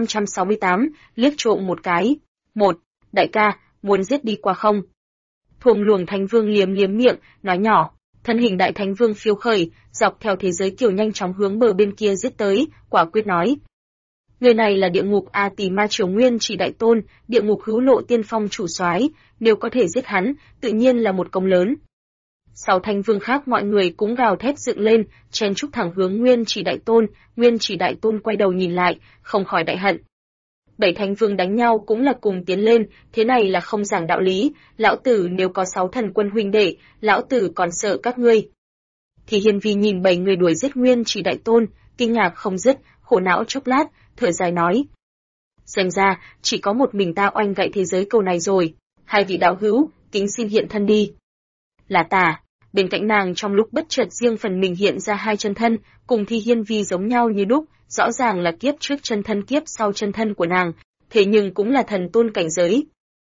1568, liếc trộm một cái. 1. Đại ca, muốn giết đi qua không? Thuồng luồng thánh vương liếm miệng, nói nhỏ. Thân hình đại thánh vương phiêu khởi, dọc theo thế giới kiều nhanh chóng hướng bờ bên kia giết tới, quả quyết nói. Người này là địa ngục A Tỳ Ma Triều Nguyên Chỉ Đại Tôn, địa ngục hữu lộ tiên phong chủ soái, nếu có thể giết hắn, tự nhiên là một công lớn. 6 thánh vương khác mọi người cũng gào thét dựng lên, chen chúc thẳng hướng Nguyên Chỉ Đại Tôn, Nguyên Chỉ Đại Tôn quay đầu nhìn lại, không khỏi đại hận. 7 thánh vương đánh nhau cũng là cùng tiến lên, thế này là không giảng đạo lý, lão tử nếu có 6 thần quân huynh đệ, lão tử còn sợ các ngươi. Thì Hiên Vi nhìn 7 người đuổi giết Nguyên Chỉ Đại Tôn, kinh ngạc không dứt, khổ não chốc lát, thở dài nói. Xem ra, chỉ có một mình ta oanh gậy thế giới cầu này rồi, hai vị đạo hữu, kính xin hiện thân đi. Là ta. Bên cạnh nàng trong lúc bất chợt riêng phần mình hiện ra 2 chân thân, cùng Thi Hiên Vi giống nhau như đúc, rõ ràng là kiếp trước chân thân kiếp sau chân thân của nàng, thế nhưng cũng là thần tôn cảnh giới.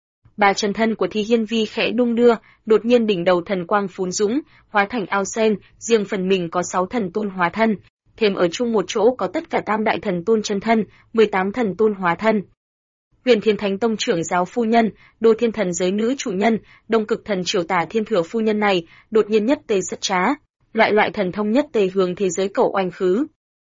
3 chân thân của Thi Hiên Vi khẽ đung đưa, đột nhiên đỉnh đầu thần quang phún dũng, hóa thành ao sen, riêng phần mình có 6 thần tôn hóa thân, thêm ở chung một chỗ có tất cả tam đại thần tôn chân thân, 18 thần tôn hóa thân. Huyền Thiên Thánh Tông trưởng giáo phu nhân, Đô Thiên Thần giới nữ chủ nhân, Đông Cực Thần Triều Tả Thiên Thừa phu nhân này, đột nhiên nhất tề xuất trá, loại thần thông nhất tề hướng thế giới cầu oanh khứ.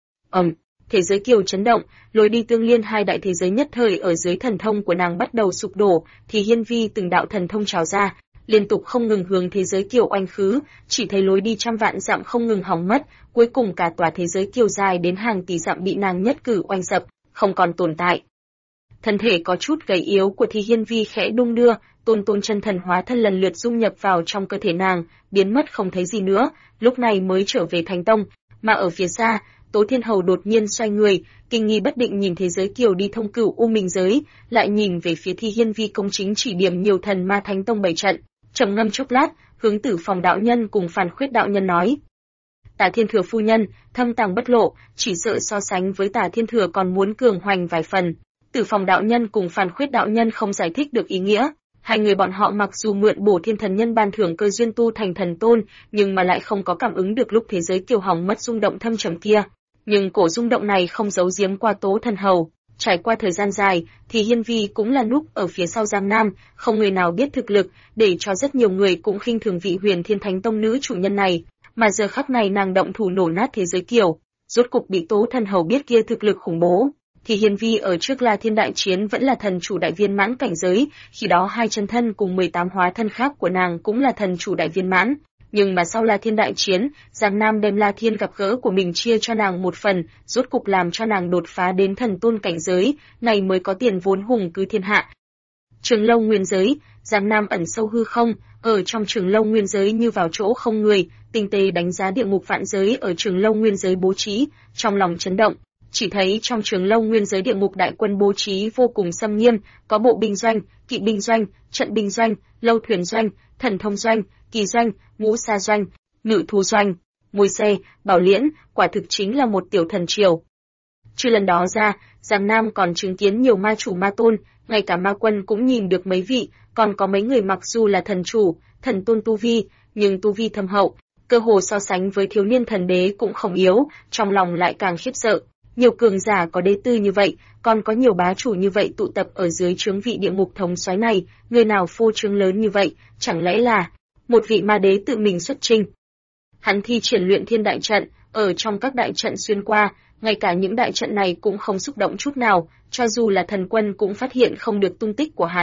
Thế giới kiều chấn động, lối đi tương liên hai đại thế giới nhất thời ở dưới thần thông của nàng bắt đầu sụp đổ, thì Hiên Vi từng đạo thần thông trào ra, liên tục không ngừng hướng thế giới kiều oanh khứ, chỉ thấy lối đi trăm vạn dặm không ngừng hỏng mất, cuối cùng cả tòa thế giới kiều dài đến hàng tỷ dặm bị nàng nhất cử oanh sập, không còn tồn tại. Thân thể có chút gầy yếu của Thi Hiên Vi khẽ đung đưa, tôn chân thần hóa thân lần lượt dung nhập vào trong cơ thể nàng, biến mất không thấy gì nữa, lúc này mới trở về Thánh Tông, mà ở phía xa, Tố Thiên Hầu đột nhiên xoay người, kinh nghi bất định nhìn thế giới kiều đi thông cửu u minh giới, lại nhìn về phía Thi Hiên Vi công chính chỉ điểm nhiều thần ma Thánh Tông bày trận, trầm ngâm chốc lát, hướng Tử Phòng đạo nhân cùng Phàn Khuyết đạo nhân nói: Tả Thiên Thừa phu nhân, thâm tàng bất lộ, chỉ sợ so sánh với Tả Thiên Thừa còn muốn cường hoành vài phần. Tử Phòng đạo nhân cùng Phàn Khuyết đạo nhân không giải thích được ý nghĩa, hai người bọn họ mặc dù mượn bổ thiên thần nhân ban thưởng cơ duyên tu thành thần tôn, nhưng mà lại không có cảm ứng được lúc thế giới kiều hỏng mất rung động thâm trầm kia. Nhưng cổ rung động này không giấu giếm qua Tố Thần Hầu, trải qua thời gian dài, thì Hiên Vi cũng là núp ở phía sau Giang Nam, không người nào biết thực lực, để cho rất nhiều người cũng khinh thường vị Huyền Thiên Thánh Tông nữ chủ nhân này, mà giờ khắc này nàng động thủ nổ nát thế giới kiều, rốt cục bị Tố Thần Hầu biết kia thực lực khủng bố. Thì Hiên Vi ở trước La Thiên đại chiến vẫn là thần chủ đại viên mãn cảnh giới, khi đó 2 chân thân cùng 18 hóa thân khác của nàng cũng là thần chủ đại viên mãn. Nhưng mà sau La Thiên đại chiến, Giang Nam đem La Thiên gặp gỡ của mình chia cho nàng một phần, rốt cục làm cho nàng đột phá đến thần tôn cảnh giới, này mới có tiền vốn hùng cứ thiên hạ. Trường Lâu Nguyên giới, Giang Nam ẩn sâu hư không, ở trong Trường Lâu Nguyên giới như vào chỗ không người, tinh tế đánh giá địa ngục vạn giới ở Trường Lâu Nguyên giới bố trí, trong lòng chấn động. Chỉ thấy trong Trường Lâu Nguyên giới địa ngục đại quân bố trí vô cùng xâm nghiêm, có bộ binh doanh, kỵ binh doanh, trận binh doanh, lâu thuyền doanh, thần thông doanh, kỳ doanh, ngũ sa doanh, ngự thú doanh, mùi xe, bảo liễn, quả thực chính là một tiểu thần triều. Trừ lần đó ra, Giang Nam còn chứng kiến nhiều ma chủ ma tôn, ngay cả ma quân cũng nhìn được mấy vị, còn có mấy người mặc dù là thần chủ, thần tôn tu vi, nhưng tu vi thâm hậu, cơ hồ so sánh với thiếu niên thần đế cũng không yếu, trong lòng lại càng khiếp sợ. Nhiều cường giả có đế tư như vậy, còn có nhiều bá chủ như vậy tụ tập ở dưới trướng vị địa ngục thống soái này, người nào phô trương lớn như vậy, chẳng lẽ là một vị ma đế tự mình xuất chinh. Hắn thi triển luyện thiên đại trận, ở trong các đại trận xuyên qua, ngay cả những đại trận này cũng không xúc động chút nào, cho dù là thần quân cũng phát hiện không được tung tích của hắn.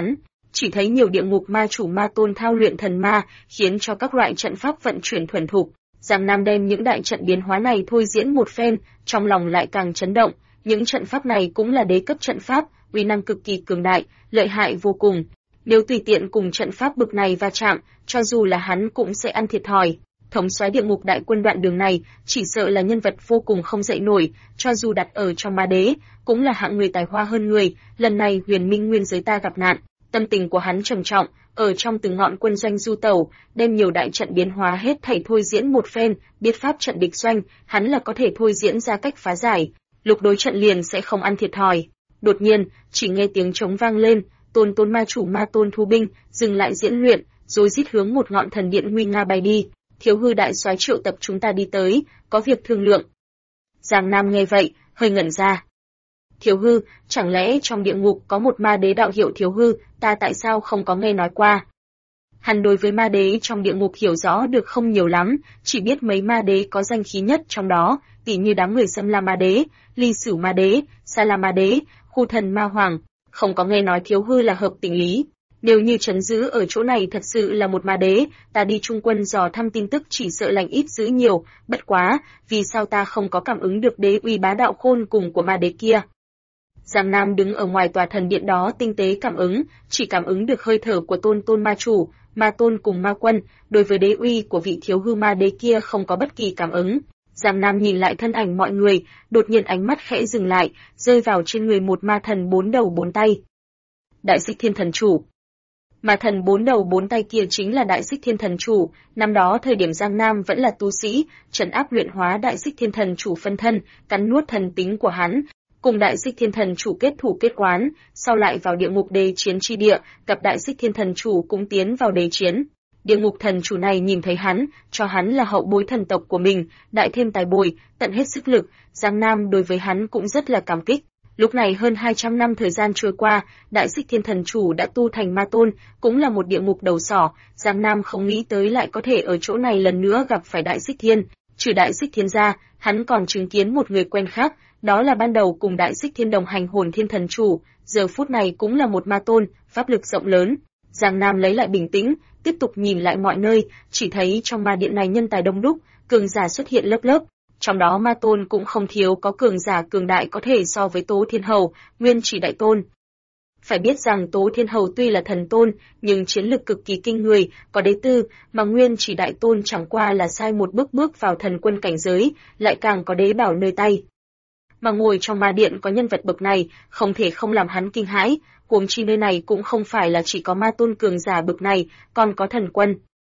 chỉ thấy nhiều địa ngục ma chủ ma tôn thao luyện thần ma, khiến cho các loại trận pháp vận chuyển thuần thục. Giang Nam đem những đại trận biến hóa này thôi diễn một phen, trong lòng lại càng chấn động, những trận pháp này cũng là đế cấp trận pháp, uy năng cực kỳ cường đại, lợi hại vô cùng. Nếu tùy tiện cùng trận pháp bực này va chạm, cho dù là hắn cũng sẽ ăn thiệt thòi. Thống soái địa ngục đại quân đoạn đường này, chỉ sợ là nhân vật vô cùng không dậy nổi, cho dù đặt ở trong ma đế, cũng là hạng người tài hoa hơn người, lần này huyền minh nguyên giới ta gặp nạn. Tâm tình của hắn trầm trọng, ở trong từng ngọn quân doanh du tẩu, đem nhiều đại trận biến hóa hết thảy thôi diễn một phen, biết pháp trận địch doanh, hắn là có thể thôi diễn ra cách phá giải, lục đối trận liền sẽ không ăn thiệt thòi. Đột nhiên, chỉ nghe tiếng trống vang lên, Tôn ma chủ ma tôn thu binh, dừng lại diễn luyện, rồi rít hướng một ngọn thần điện nguy nga bay đi. Thiếu hư đại soái triệu tập chúng ta đi tới, có việc thương lượng. Giang Nam nghe vậy, hơi ngẩn ra. Thiếu hư, chẳng lẽ trong địa ngục có một ma đế đạo hiệu thiếu hư, ta tại sao không có nghe nói qua? Hắn đối với ma đế trong địa ngục hiểu rõ được không nhiều lắm, chỉ biết mấy ma đế có danh khí nhất trong đó, tỉ như đám người Xâm La ma đế, Ly Sửu ma đế, Sa La ma đế, Khu Thần ma hoàng, không có nghe nói thiếu hư là hợp tình lý. Nếu như trấn giữ ở chỗ này thật sự là một ma đế, ta đi trung quân dò thăm tin tức chỉ sợ lành ít dữ nhiều, bất quá, vì sao ta không có cảm ứng được đế uy bá đạo khôn cùng của ma đế kia? Giang Nam đứng ở ngoài tòa thần điện đó tinh tế cảm ứng, chỉ cảm ứng được hơi thở của tôn ma chủ, ma tôn cùng ma quân, đối với đế uy của vị thiếu hư ma đế kia không có bất kỳ cảm ứng. Giang Nam nhìn lại thân ảnh mọi người, đột nhiên ánh mắt khẽ dừng lại, rơi vào trên người một ma thần bốn đầu bốn tay. Đại Xích Thiên Thần Chủ. Ma thần bốn đầu bốn tay kia chính là Đại Xích Thiên Thần Chủ, năm đó thời điểm Giang Nam vẫn là tu sĩ, trấn áp luyện hóa Đại Xích Thiên Thần Chủ phân thân, cắn nuốt thần tính của hắn, cùng Đại Xích Thiên Thần Chủ kết thủ kết oán, sau lại vào địa ngục đế chiến chi địa, gặp Đại Xích Thiên Thần Chủ cũng tiến vào đế chiến. Địa ngục thần chủ này nhìn thấy hắn, cho hắn là hậu bối thần tộc của mình, đại thêm tài bồi, tận hết sức lực, Giang Nam đối với hắn cũng rất là cảm kích. Lúc này hơn 200 năm thời gian trôi qua, Đại Xích Thiên Thần Chủ đã tu thành ma tôn, cũng là một địa ngục đầu sỏ, Giang Nam không nghĩ tới lại có thể ở chỗ này lần nữa gặp phải Đại Xích Thiên. Trừ Đại Xích Thiên ra, hắn còn chứng kiến một người quen khác, đó là ban đầu cùng Đại Xích Thiên đồng hành Hồn Thiên Thần Chủ, giờ phút này cũng là một ma tôn, pháp lực rộng lớn. Giang Nam lấy lại bình tĩnh, tiếp tục nhìn lại mọi nơi, chỉ thấy trong ma điện này nhân tài đông đúc, cường giả xuất hiện lớp lớp. Trong đó ma tôn cũng không thiếu có cường giả cường đại có thể so với Tố Thiên Hầu, Nguyên Chỉ Đại Tôn. Phải biết rằng Tố Thiên Hầu tuy là thần tôn, nhưng chiến lực cực kỳ kinh người, có đế tư, mà Nguyên Chỉ Đại Tôn chẳng qua là sai một bước vào thần quân cảnh giới, lại càng có đế bảo nơi tay. Mà ngồi trong ma điện có nhân vật bậc này, không thể không làm hắn kinh hãi, huống chi nơi này cũng không phải là chỉ có ma tôn cường giả bậc này, còn có thần quân.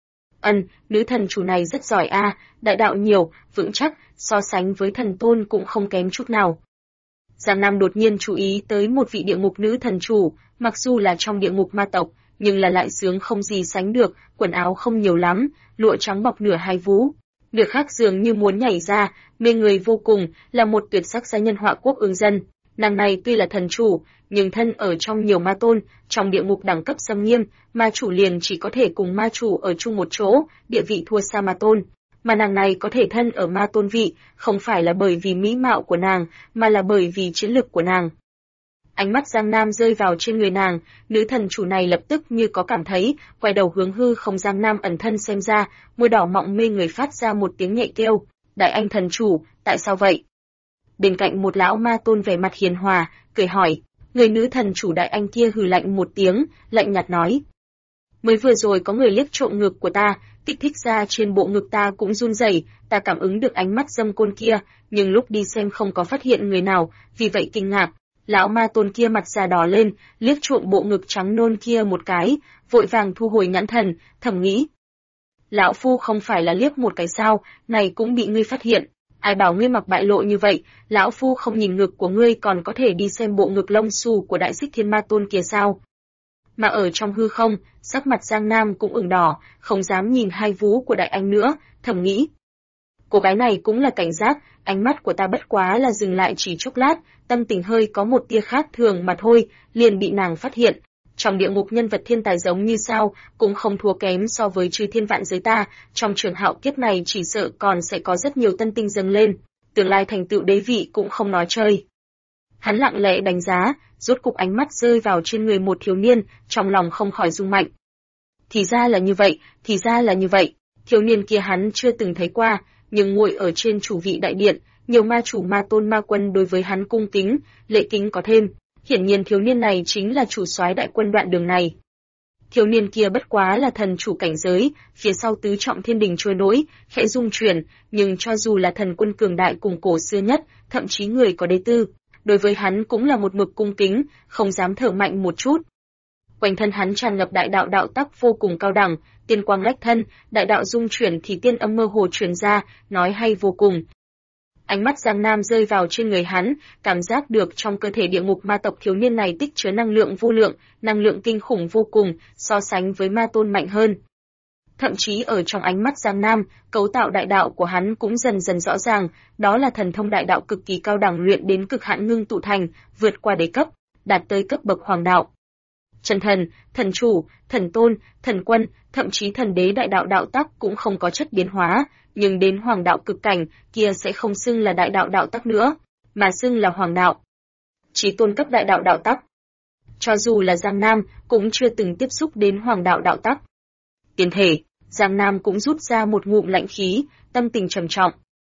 Nữ thần chủ này rất giỏi đại đạo nhiều, vững chắc, so sánh với thần tôn cũng không kém chút nào. Giang Nam đột nhiên chú ý tới một vị địa ngục nữ thần chủ, mặc dù là trong địa ngục ma tộc, nhưng là lại sướng không gì sánh được, quần áo không nhiều lắm, lụa trắng bọc nửa hai vú. Nửa khác dường như muốn nhảy ra, mê người vô cùng, là một tuyệt sắc giai nhân Họa Quốc Ương Dân. Nàng này tuy là thần chủ, nhưng thân ở trong nhiều ma tôn, trong địa ngục đẳng cấp xâm nghiêm, ma chủ liền chỉ có thể cùng ma chủ ở chung một chỗ, địa vị thua xa ma tôn. Mà nàng này có thể thân ở ma tôn vị, không phải là bởi vì mỹ mạo của nàng, mà là bởi vì chiến lực của nàng. Ánh mắt Giang Nam rơi vào trên người nàng, nữ thần chủ này lập tức như có cảm thấy, quay đầu hướng hư không Giang Nam ẩn thân xem ra, môi đỏ mọng mê người phát ra một tiếng nhẹ kêu, đại anh thần chủ, tại sao vậy? Bên cạnh một lão ma tôn vẻ mặt hiền hòa, cười hỏi, người nữ thần chủ đại anh kia hừ lạnh một tiếng, lạnh nhạt nói. Mới vừa rồi có người liếc trộm ngực của ta, kích thích ra trên bộ ngực ta cũng run rẩy, ta cảm ứng được ánh mắt dâm côn kia, nhưng lúc đi xem không có phát hiện người nào, vì vậy kinh ngạc. Lão ma tôn kia mặt già đỏ lên, liếc trộm bộ ngực trắng nôn kia một cái, vội vàng thu hồi nhãn thần, thầm nghĩ. Lão phu không phải là liếc một cái sao, này cũng bị ngươi phát hiện. Ai bảo ngươi mặc bại lộ như vậy, lão phu không nhìn ngực của ngươi còn có thể đi xem bộ ngực lông xù của Đại Xích Thiên Ma Tôn kia sao. Mà ở trong hư không, sắc mặt Giang Nam cũng ửng đỏ, không dám nhìn hai vú của đại anh nữa, thầm nghĩ. Cô gái này cũng là cảnh giác, ánh mắt của ta bất quá là dừng lại chỉ chốc lát, tâm tình hơi có một tia khác thường mà thôi, liền bị nàng phát hiện. Trong địa ngục nhân vật thiên tài giống như sao, cũng không thua kém so với chư thiên vạn giới ta, trong trường hạo kiếp này chỉ sợ còn sẽ có rất nhiều tân tinh dâng lên, tương lai thành tựu đế vị cũng không nói chơi. Hắn lặng lẽ đánh giá, rốt cục ánh mắt rơi vào trên người một thiếu niên, trong lòng không khỏi rung mạnh. Thì ra là như vậy, thì ra là như vậy. Thiếu niên kia hắn chưa từng thấy qua, nhưng ngồi ở trên chủ vị đại điện, nhiều ma chủ ma tôn ma quân đối với hắn cung kính, lễ kính có thêm. Hiển nhiên thiếu niên này chính là chủ soái đại quân đoạn đường này. Thiếu niên kia bất quá là thần chủ cảnh giới, phía sau tứ trọng thiên đình trôi nổi, khẽ rung chuyển, nhưng cho dù là thần quân cường đại cùng cổ xưa nhất, thậm chí người có đế tư, đối với hắn cũng là một mực cung kính, không dám thở mạnh một chút. Quanh thân hắn tràn ngập đại đạo đạo tắc vô cùng cao đẳng, tiên quang lách thân, đại đạo rung chuyển thì tiên âm mơ hồ truyền ra, nói hay vô cùng. Ánh mắt Giang Nam rơi vào trên người hắn, cảm giác được trong cơ thể địa ngục ma tộc thiếu niên này tích chứa năng lượng vô lượng, năng lượng kinh khủng vô cùng, so sánh với ma tôn mạnh hơn. Thậm chí ở trong ánh mắt Giang Nam, cấu tạo đại đạo của hắn cũng dần dần rõ ràng, đó là thần thông đại đạo cực kỳ cao đẳng luyện đến cực hạn ngưng tụ thành, vượt qua đế cấp, đạt tới cấp bậc hoàng đạo. Chân thần, thần chủ, thần tôn, thần quân, thậm chí thần đế đại đạo đạo tắc cũng không có chất biến hóa, nhưng đến hoàng đạo cực cảnh, kia sẽ không xưng là đại đạo đạo tắc nữa, mà xưng là hoàng đạo. Chí tôn cấp đại đạo đạo tắc. Cho dù là Giang Nam, cũng chưa từng tiếp xúc đến hoàng đạo đạo tắc. Tiên thể, Giang Nam cũng rút ra một ngụm lạnh khí, tâm tình trầm trọng.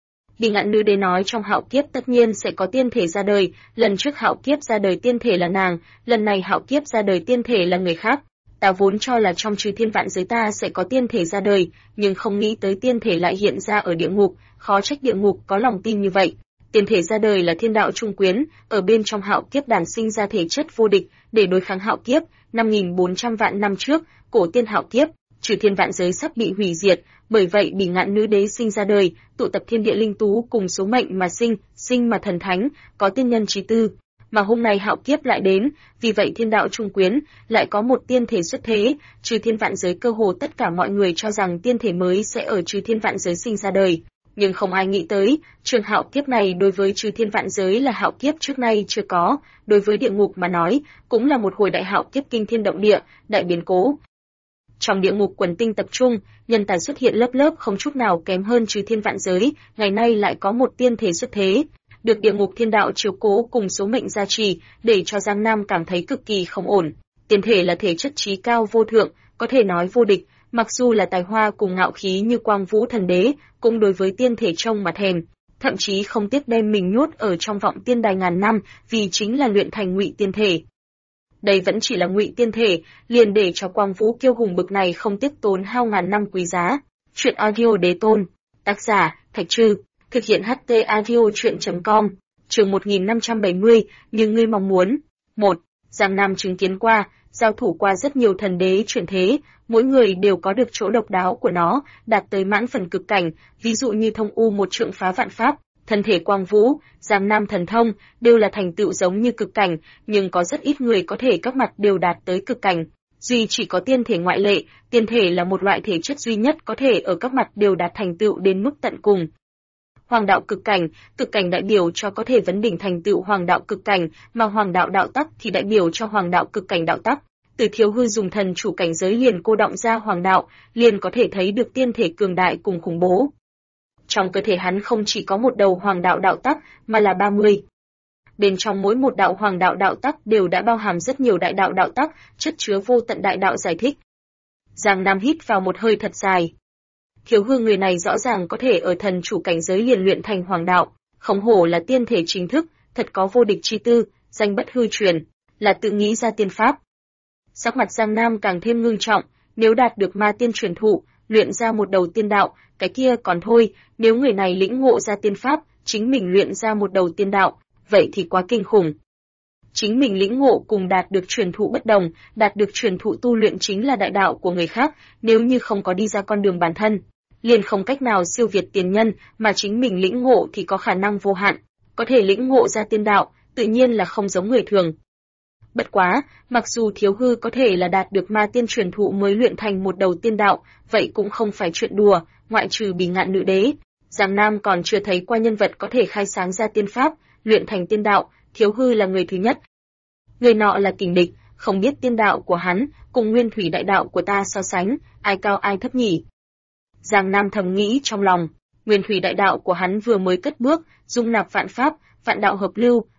Bỉ Ngạn Nữ Đế nói trong hạo kiếp tất nhiên sẽ có tiên thể ra đời, lần trước hạo kiếp ra đời tiên thể là nàng, lần này hạo kiếp ra đời tiên thể là người khác. Ta vốn cho là trong chư thiên vạn giới ta sẽ có tiên thể ra đời, nhưng không nghĩ tới tiên thể lại hiện ra ở địa ngục, khó trách địa ngục có lòng tin như vậy. Tiên thể ra đời là thiên đạo trung quyến, ở bên trong hạo kiếp đản sinh ra thể chất vô địch, để đối kháng hạo kiếp, 5.400 vạn năm trước, cổ tiên hạo kiếp, chư thiên vạn giới sắp bị hủy diệt, bởi vậy Bỉ Ngạn Nữ Đế sinh ra đời, tụ tập thiên địa linh tú cùng số mệnh mà sinh mà thần thánh, có tiên nhân trí tư. Mà hôm nay hạo kiếp lại đến, vì vậy thiên đạo trung quyến lại có một tiên thể xuất thế, chư thiên vạn giới cơ hồ tất cả mọi người cho rằng tiên thể mới sẽ ở chư thiên vạn giới sinh ra đời, nhưng không ai nghĩ tới, trường hạo kiếp này đối với chư thiên vạn giới là hạo kiếp trước nay chưa có, đối với địa ngục mà nói, cũng là một hồi đại hạo kiếp kinh thiên động địa, đại biến cố. Trong địa ngục quần tinh tập trung, nhân tài xuất hiện lớp lớp không chút nào kém hơn chư thiên vạn giới, ngày nay lại có một tiên thể xuất thế, được địa ngục thiên đạo chiếu cố cùng số mệnh gia trì, để cho Giang Nam cảm thấy cực kỳ không ổn. Tiên thể là thể chất trí cao vô thượng, có thể nói vô địch, mặc dù là tài hoa cùng ngạo khí như Quang Vũ Thần Đế, cũng đối với tiên thể trông mà thèm, thậm chí không tiếc đem mình nhốt ở trong vọng tiên đài ngàn năm, vì chính là luyện thành ngụy tiên thể. Đây vẫn chỉ là ngụy tiên thể, liền để cho Quang Vũ kiêu hùng bực này không tiếc tốn hao ngàn năm quý giá. Chuyện audio đế tôn, tác giả Thạch Trư, thực hiện HT audio truyện.com, chương 1570, như ngươi mong muốn. 1. Giang Nam chứng kiến qua, giao thủ qua rất nhiều thần đế chuyển thế, mỗi người đều có được chỗ độc đáo của nó, đạt tới mãn phần cực cảnh, ví dụ như thông u một trượng phá vạn pháp, thân thể Quang Vũ, Giang Nam thần thông, đều là thành tựu giống như cực cảnh, nhưng có rất ít người có thể các mặt đều đạt tới cực cảnh. Duy chỉ có tiên thể ngoại lệ, tiên thể là một loại thể chất duy nhất có thể ở các mặt đều đạt thành tựu đến mức tận cùng. Hoàng đạo cực cảnh đại biểu cho có thể vấn đỉnh thành tựu hoàng đạo cực cảnh, mà hoàng đạo đạo tắc thì đại biểu cho hoàng đạo cực cảnh đạo tắc. Từ Thiếu Hư dùng thần chủ cảnh giới liền cô động ra hoàng đạo, liền có thể thấy được tiên thể cường đại cùng khủng bố. Trong cơ thể hắn không chỉ có một đầu hoàng đạo đạo tắc, mà là 30. Bên trong mỗi một đạo hoàng đạo đạo tắc đều đã bao hàm rất nhiều đại đạo đạo tắc, chất chứa vô tận đại đạo giải thích. Giang Nam hít vào một hơi thật dài. Thiếu Hư người này rõ ràng có thể ở thần chủ cảnh giới liền luyện thành hoàng đạo, không hổ là tiên thể chính thức, thật có vô địch chi tư, danh bất hư truyền, là tự nghĩ ra tiên pháp. Sắc mặt Giang Nam càng thêm ngưng trọng, nếu đạt được ma tiên truyền thụ, luyện ra một đầu tiên đạo, cái kia còn thôi, nếu người này lĩnh ngộ ra tiên pháp, chính mình luyện ra một đầu tiên đạo, vậy thì quá kinh khủng. Chính mình lĩnh ngộ cùng đạt được truyền thụ bất đồng, đạt được truyền thụ tu luyện chính là đại đạo của người khác, nếu như không có đi ra con đường bản thân, liền không cách nào siêu việt tiền nhân, mà chính mình lĩnh ngộ thì có khả năng vô hạn, có thể lĩnh ngộ ra tiên đạo, tự nhiên là không giống người thường. Bất quá, mặc dù Thiếu Hư có thể là đạt được ma tiên truyền thụ mới luyện thành một đầu tiên đạo, vậy cũng không phải chuyện đùa, ngoại trừ Bỉ Ngạn Nữ Đế, Giang Nam còn chưa thấy qua nhân vật có thể khai sáng ra tiên pháp, luyện thành tiên đạo, Thiếu Hư là người thứ nhất. Người nọ là kình địch, không biết tiên đạo của hắn cùng nguyên thủy đại đạo của ta so sánh, ai cao ai thấp nhỉ? Giang Nam thầm nghĩ trong lòng, nguyên thủy đại đạo của hắn vừa mới cất bước, dung nạp vạn pháp, vạn đạo hợp lưu,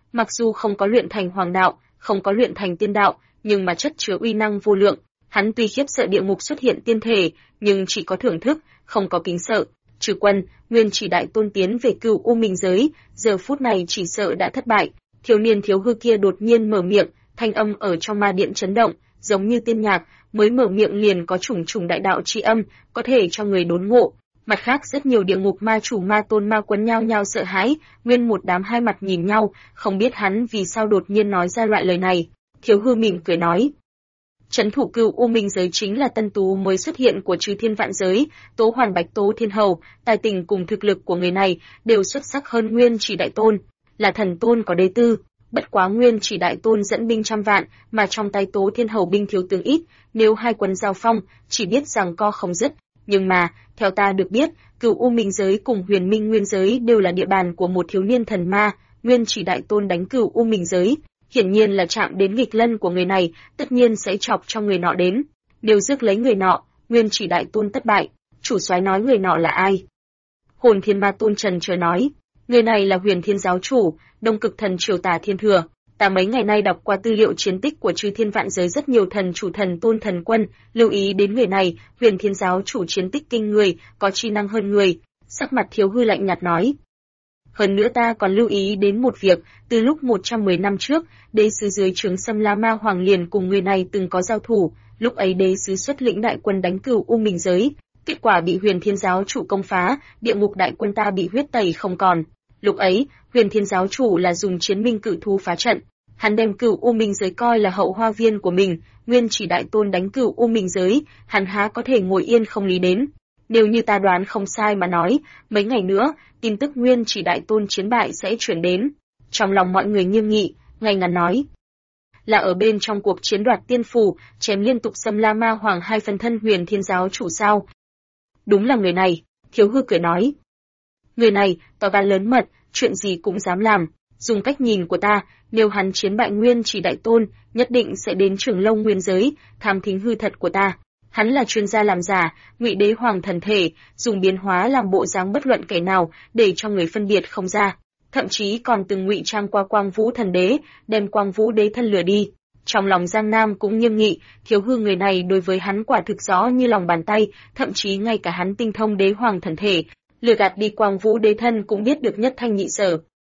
Mặc dù không có luyện thành hoàng đạo, không có luyện thành tiên đạo, nhưng mà chất chứa uy năng vô lượng. Hắn tuy khiếp sợ địa ngục xuất hiện tiên thể, nhưng chỉ có thưởng thức, không có kính sợ. Trừ Quân, Nguyên Chỉ Đại Tôn tiến về Cửu U Minh giới, giờ phút này chỉ sợ đã thất bại. Thiếu niên thiếu hư kia đột nhiên mở miệng, thanh âm ở trong ma điện chấn động, giống như tiên nhạc, mới mở miệng liền có trùng trùng đại đạo chi âm, có thể cho người đốn ngộ. Mặt khác rất nhiều địa ngục ma chủ ma tôn ma quấn nhao nhao sợ hãi, nguyên một đám hai mặt nhìn nhau, không biết hắn vì sao đột nhiên nói ra loại lời này. Thiếu hư mỉm cười nói. Trấn thủ Cửu U Minh giới chính là tân tú mới xuất hiện của Chư Thiên Vạn giới, Tố Hoàn Bạch Tố Thiên Hầu, tài tình cùng thực lực của người này đều xuất sắc hơn Nguyên Chỉ Đại Tôn, là thần tôn có đế tư. Bất quá Nguyên Chỉ Đại Tôn dẫn binh trăm vạn, mà trong tay Tố Thiên Hầu binh thiếu tướng ít, nếu hai quân giao phong, chỉ biết rằng co không dứt. Nhưng mà, theo ta được biết, Cửu U Minh giới cùng Huyền Minh Nguyên giới đều là địa bàn của một thiếu niên thần ma, Nguyên Chỉ Đại Tôn đánh Cửu U Minh giới, hiển nhiên là chạm đến nghịch lân của người này, tất nhiên sẽ chọc cho người nọ đến. Nếu rước lấy người nọ, Nguyên Chỉ Đại Tôn thất bại, chủ soái nói người nọ là ai? Hồn Thiên Ma Tôn trần chờ nói, người này là Huyền Thiên giáo chủ, Đông Cực Thần Triều Tả Thiên Thừa. Ta mấy ngày nay đọc qua tư liệu chiến tích của Chư Thiên Vạn giới rất nhiều thần chủ thần tôn thần quân, lưu ý đến người này, Huyền Thiên giáo chủ chiến tích kinh người, có chi năng hơn người. Sắc mặt Thiếu hư lạnh nhạt nói. Hơn nữa ta còn lưu ý đến một việc, từ lúc 110 năm trước, đế sứ dưới trướng Sâm La Ma Hoàng liền cùng người này từng có giao thủ, lúc ấy đế sứ xuất lĩnh đại quân đánh Cửu U Minh giới, kết quả bị Huyền Thiên giáo chủ công phá, địa ngục đại quân ta bị huyết tẩy không còn. Lúc ấy, Huyền Thiên giáo chủ là dùng chiến binh cự thú phá trận, hắn đem Cửu U Minh giới coi là hậu hoa viên của mình, Nguyên Chỉ Đại Tôn đánh Cửu U Minh giới, hắn há có thể ngồi yên không lý đến. Nếu như ta đoán không sai mà nói, mấy ngày nữa, tin tức Nguyên Chỉ Đại Tôn chiến bại sẽ chuyển đến. Trong lòng mọi người nghiêm nghị, ngay ngắn nói. Là ở bên trong cuộc chiến đoạt tiên phủ, chém liên tục Sâm La Ma Hoàng hai phần thân Huyền Thiên giáo chủ sao? Đúng là người này, Thiếu hư cười nói. Người này, to gan lớn mật, chuyện gì cũng dám làm. Dùng cách nhìn của ta, nếu hắn chiến bại Nguyên Chỉ Đại Tôn, nhất định sẽ đến Trường Long Nguyên giới, tham thính hư thật của ta. Hắn là chuyên gia làm giả, ngụy đế hoàng thần thể, dùng biến hóa làm bộ dáng bất luận kẻ nào, để cho người phân biệt không ra. Thậm chí còn từng ngụy trang qua Quang Vũ thần đế, đem Quang Vũ đế thân lừa đi. Trong lòng Giang Nam cũng nghiêm nghị, Thiếu hư người này đối với hắn quả thực rõ như lòng bàn tay, thậm chí ngay cả hắn tinh thông đế hoàng thần thể, lừa gạt đi Quang Vũ đế thân cũng biết được nhất thanh nhị sở.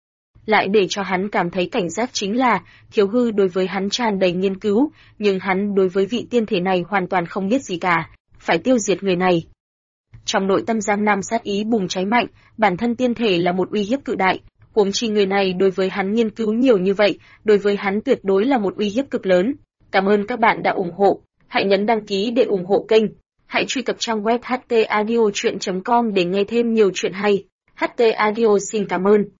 Lại để cho hắn cảm thấy cảnh giác chính là, Thiếu hư đối với hắn tràn đầy nghiên cứu, nhưng hắn đối với vị tiên thể này hoàn toàn không biết gì cả, phải tiêu diệt người này. Trong nội tâm Giang Nam sát ý bùng cháy mạnh, bản thân tiên thể là một uy hiếp cự đại, huống chi người này đối với hắn nghiên cứu nhiều như vậy, đối với hắn tuyệt đối là một uy hiếp cực lớn. Cảm ơn các bạn đã ủng hộ, hãy nhấn đăng ký để ủng hộ kênh, hãy truy cập trang web htaudio.com để nghe thêm nhiều chuyện hay. HT Audio xin cảm ơn.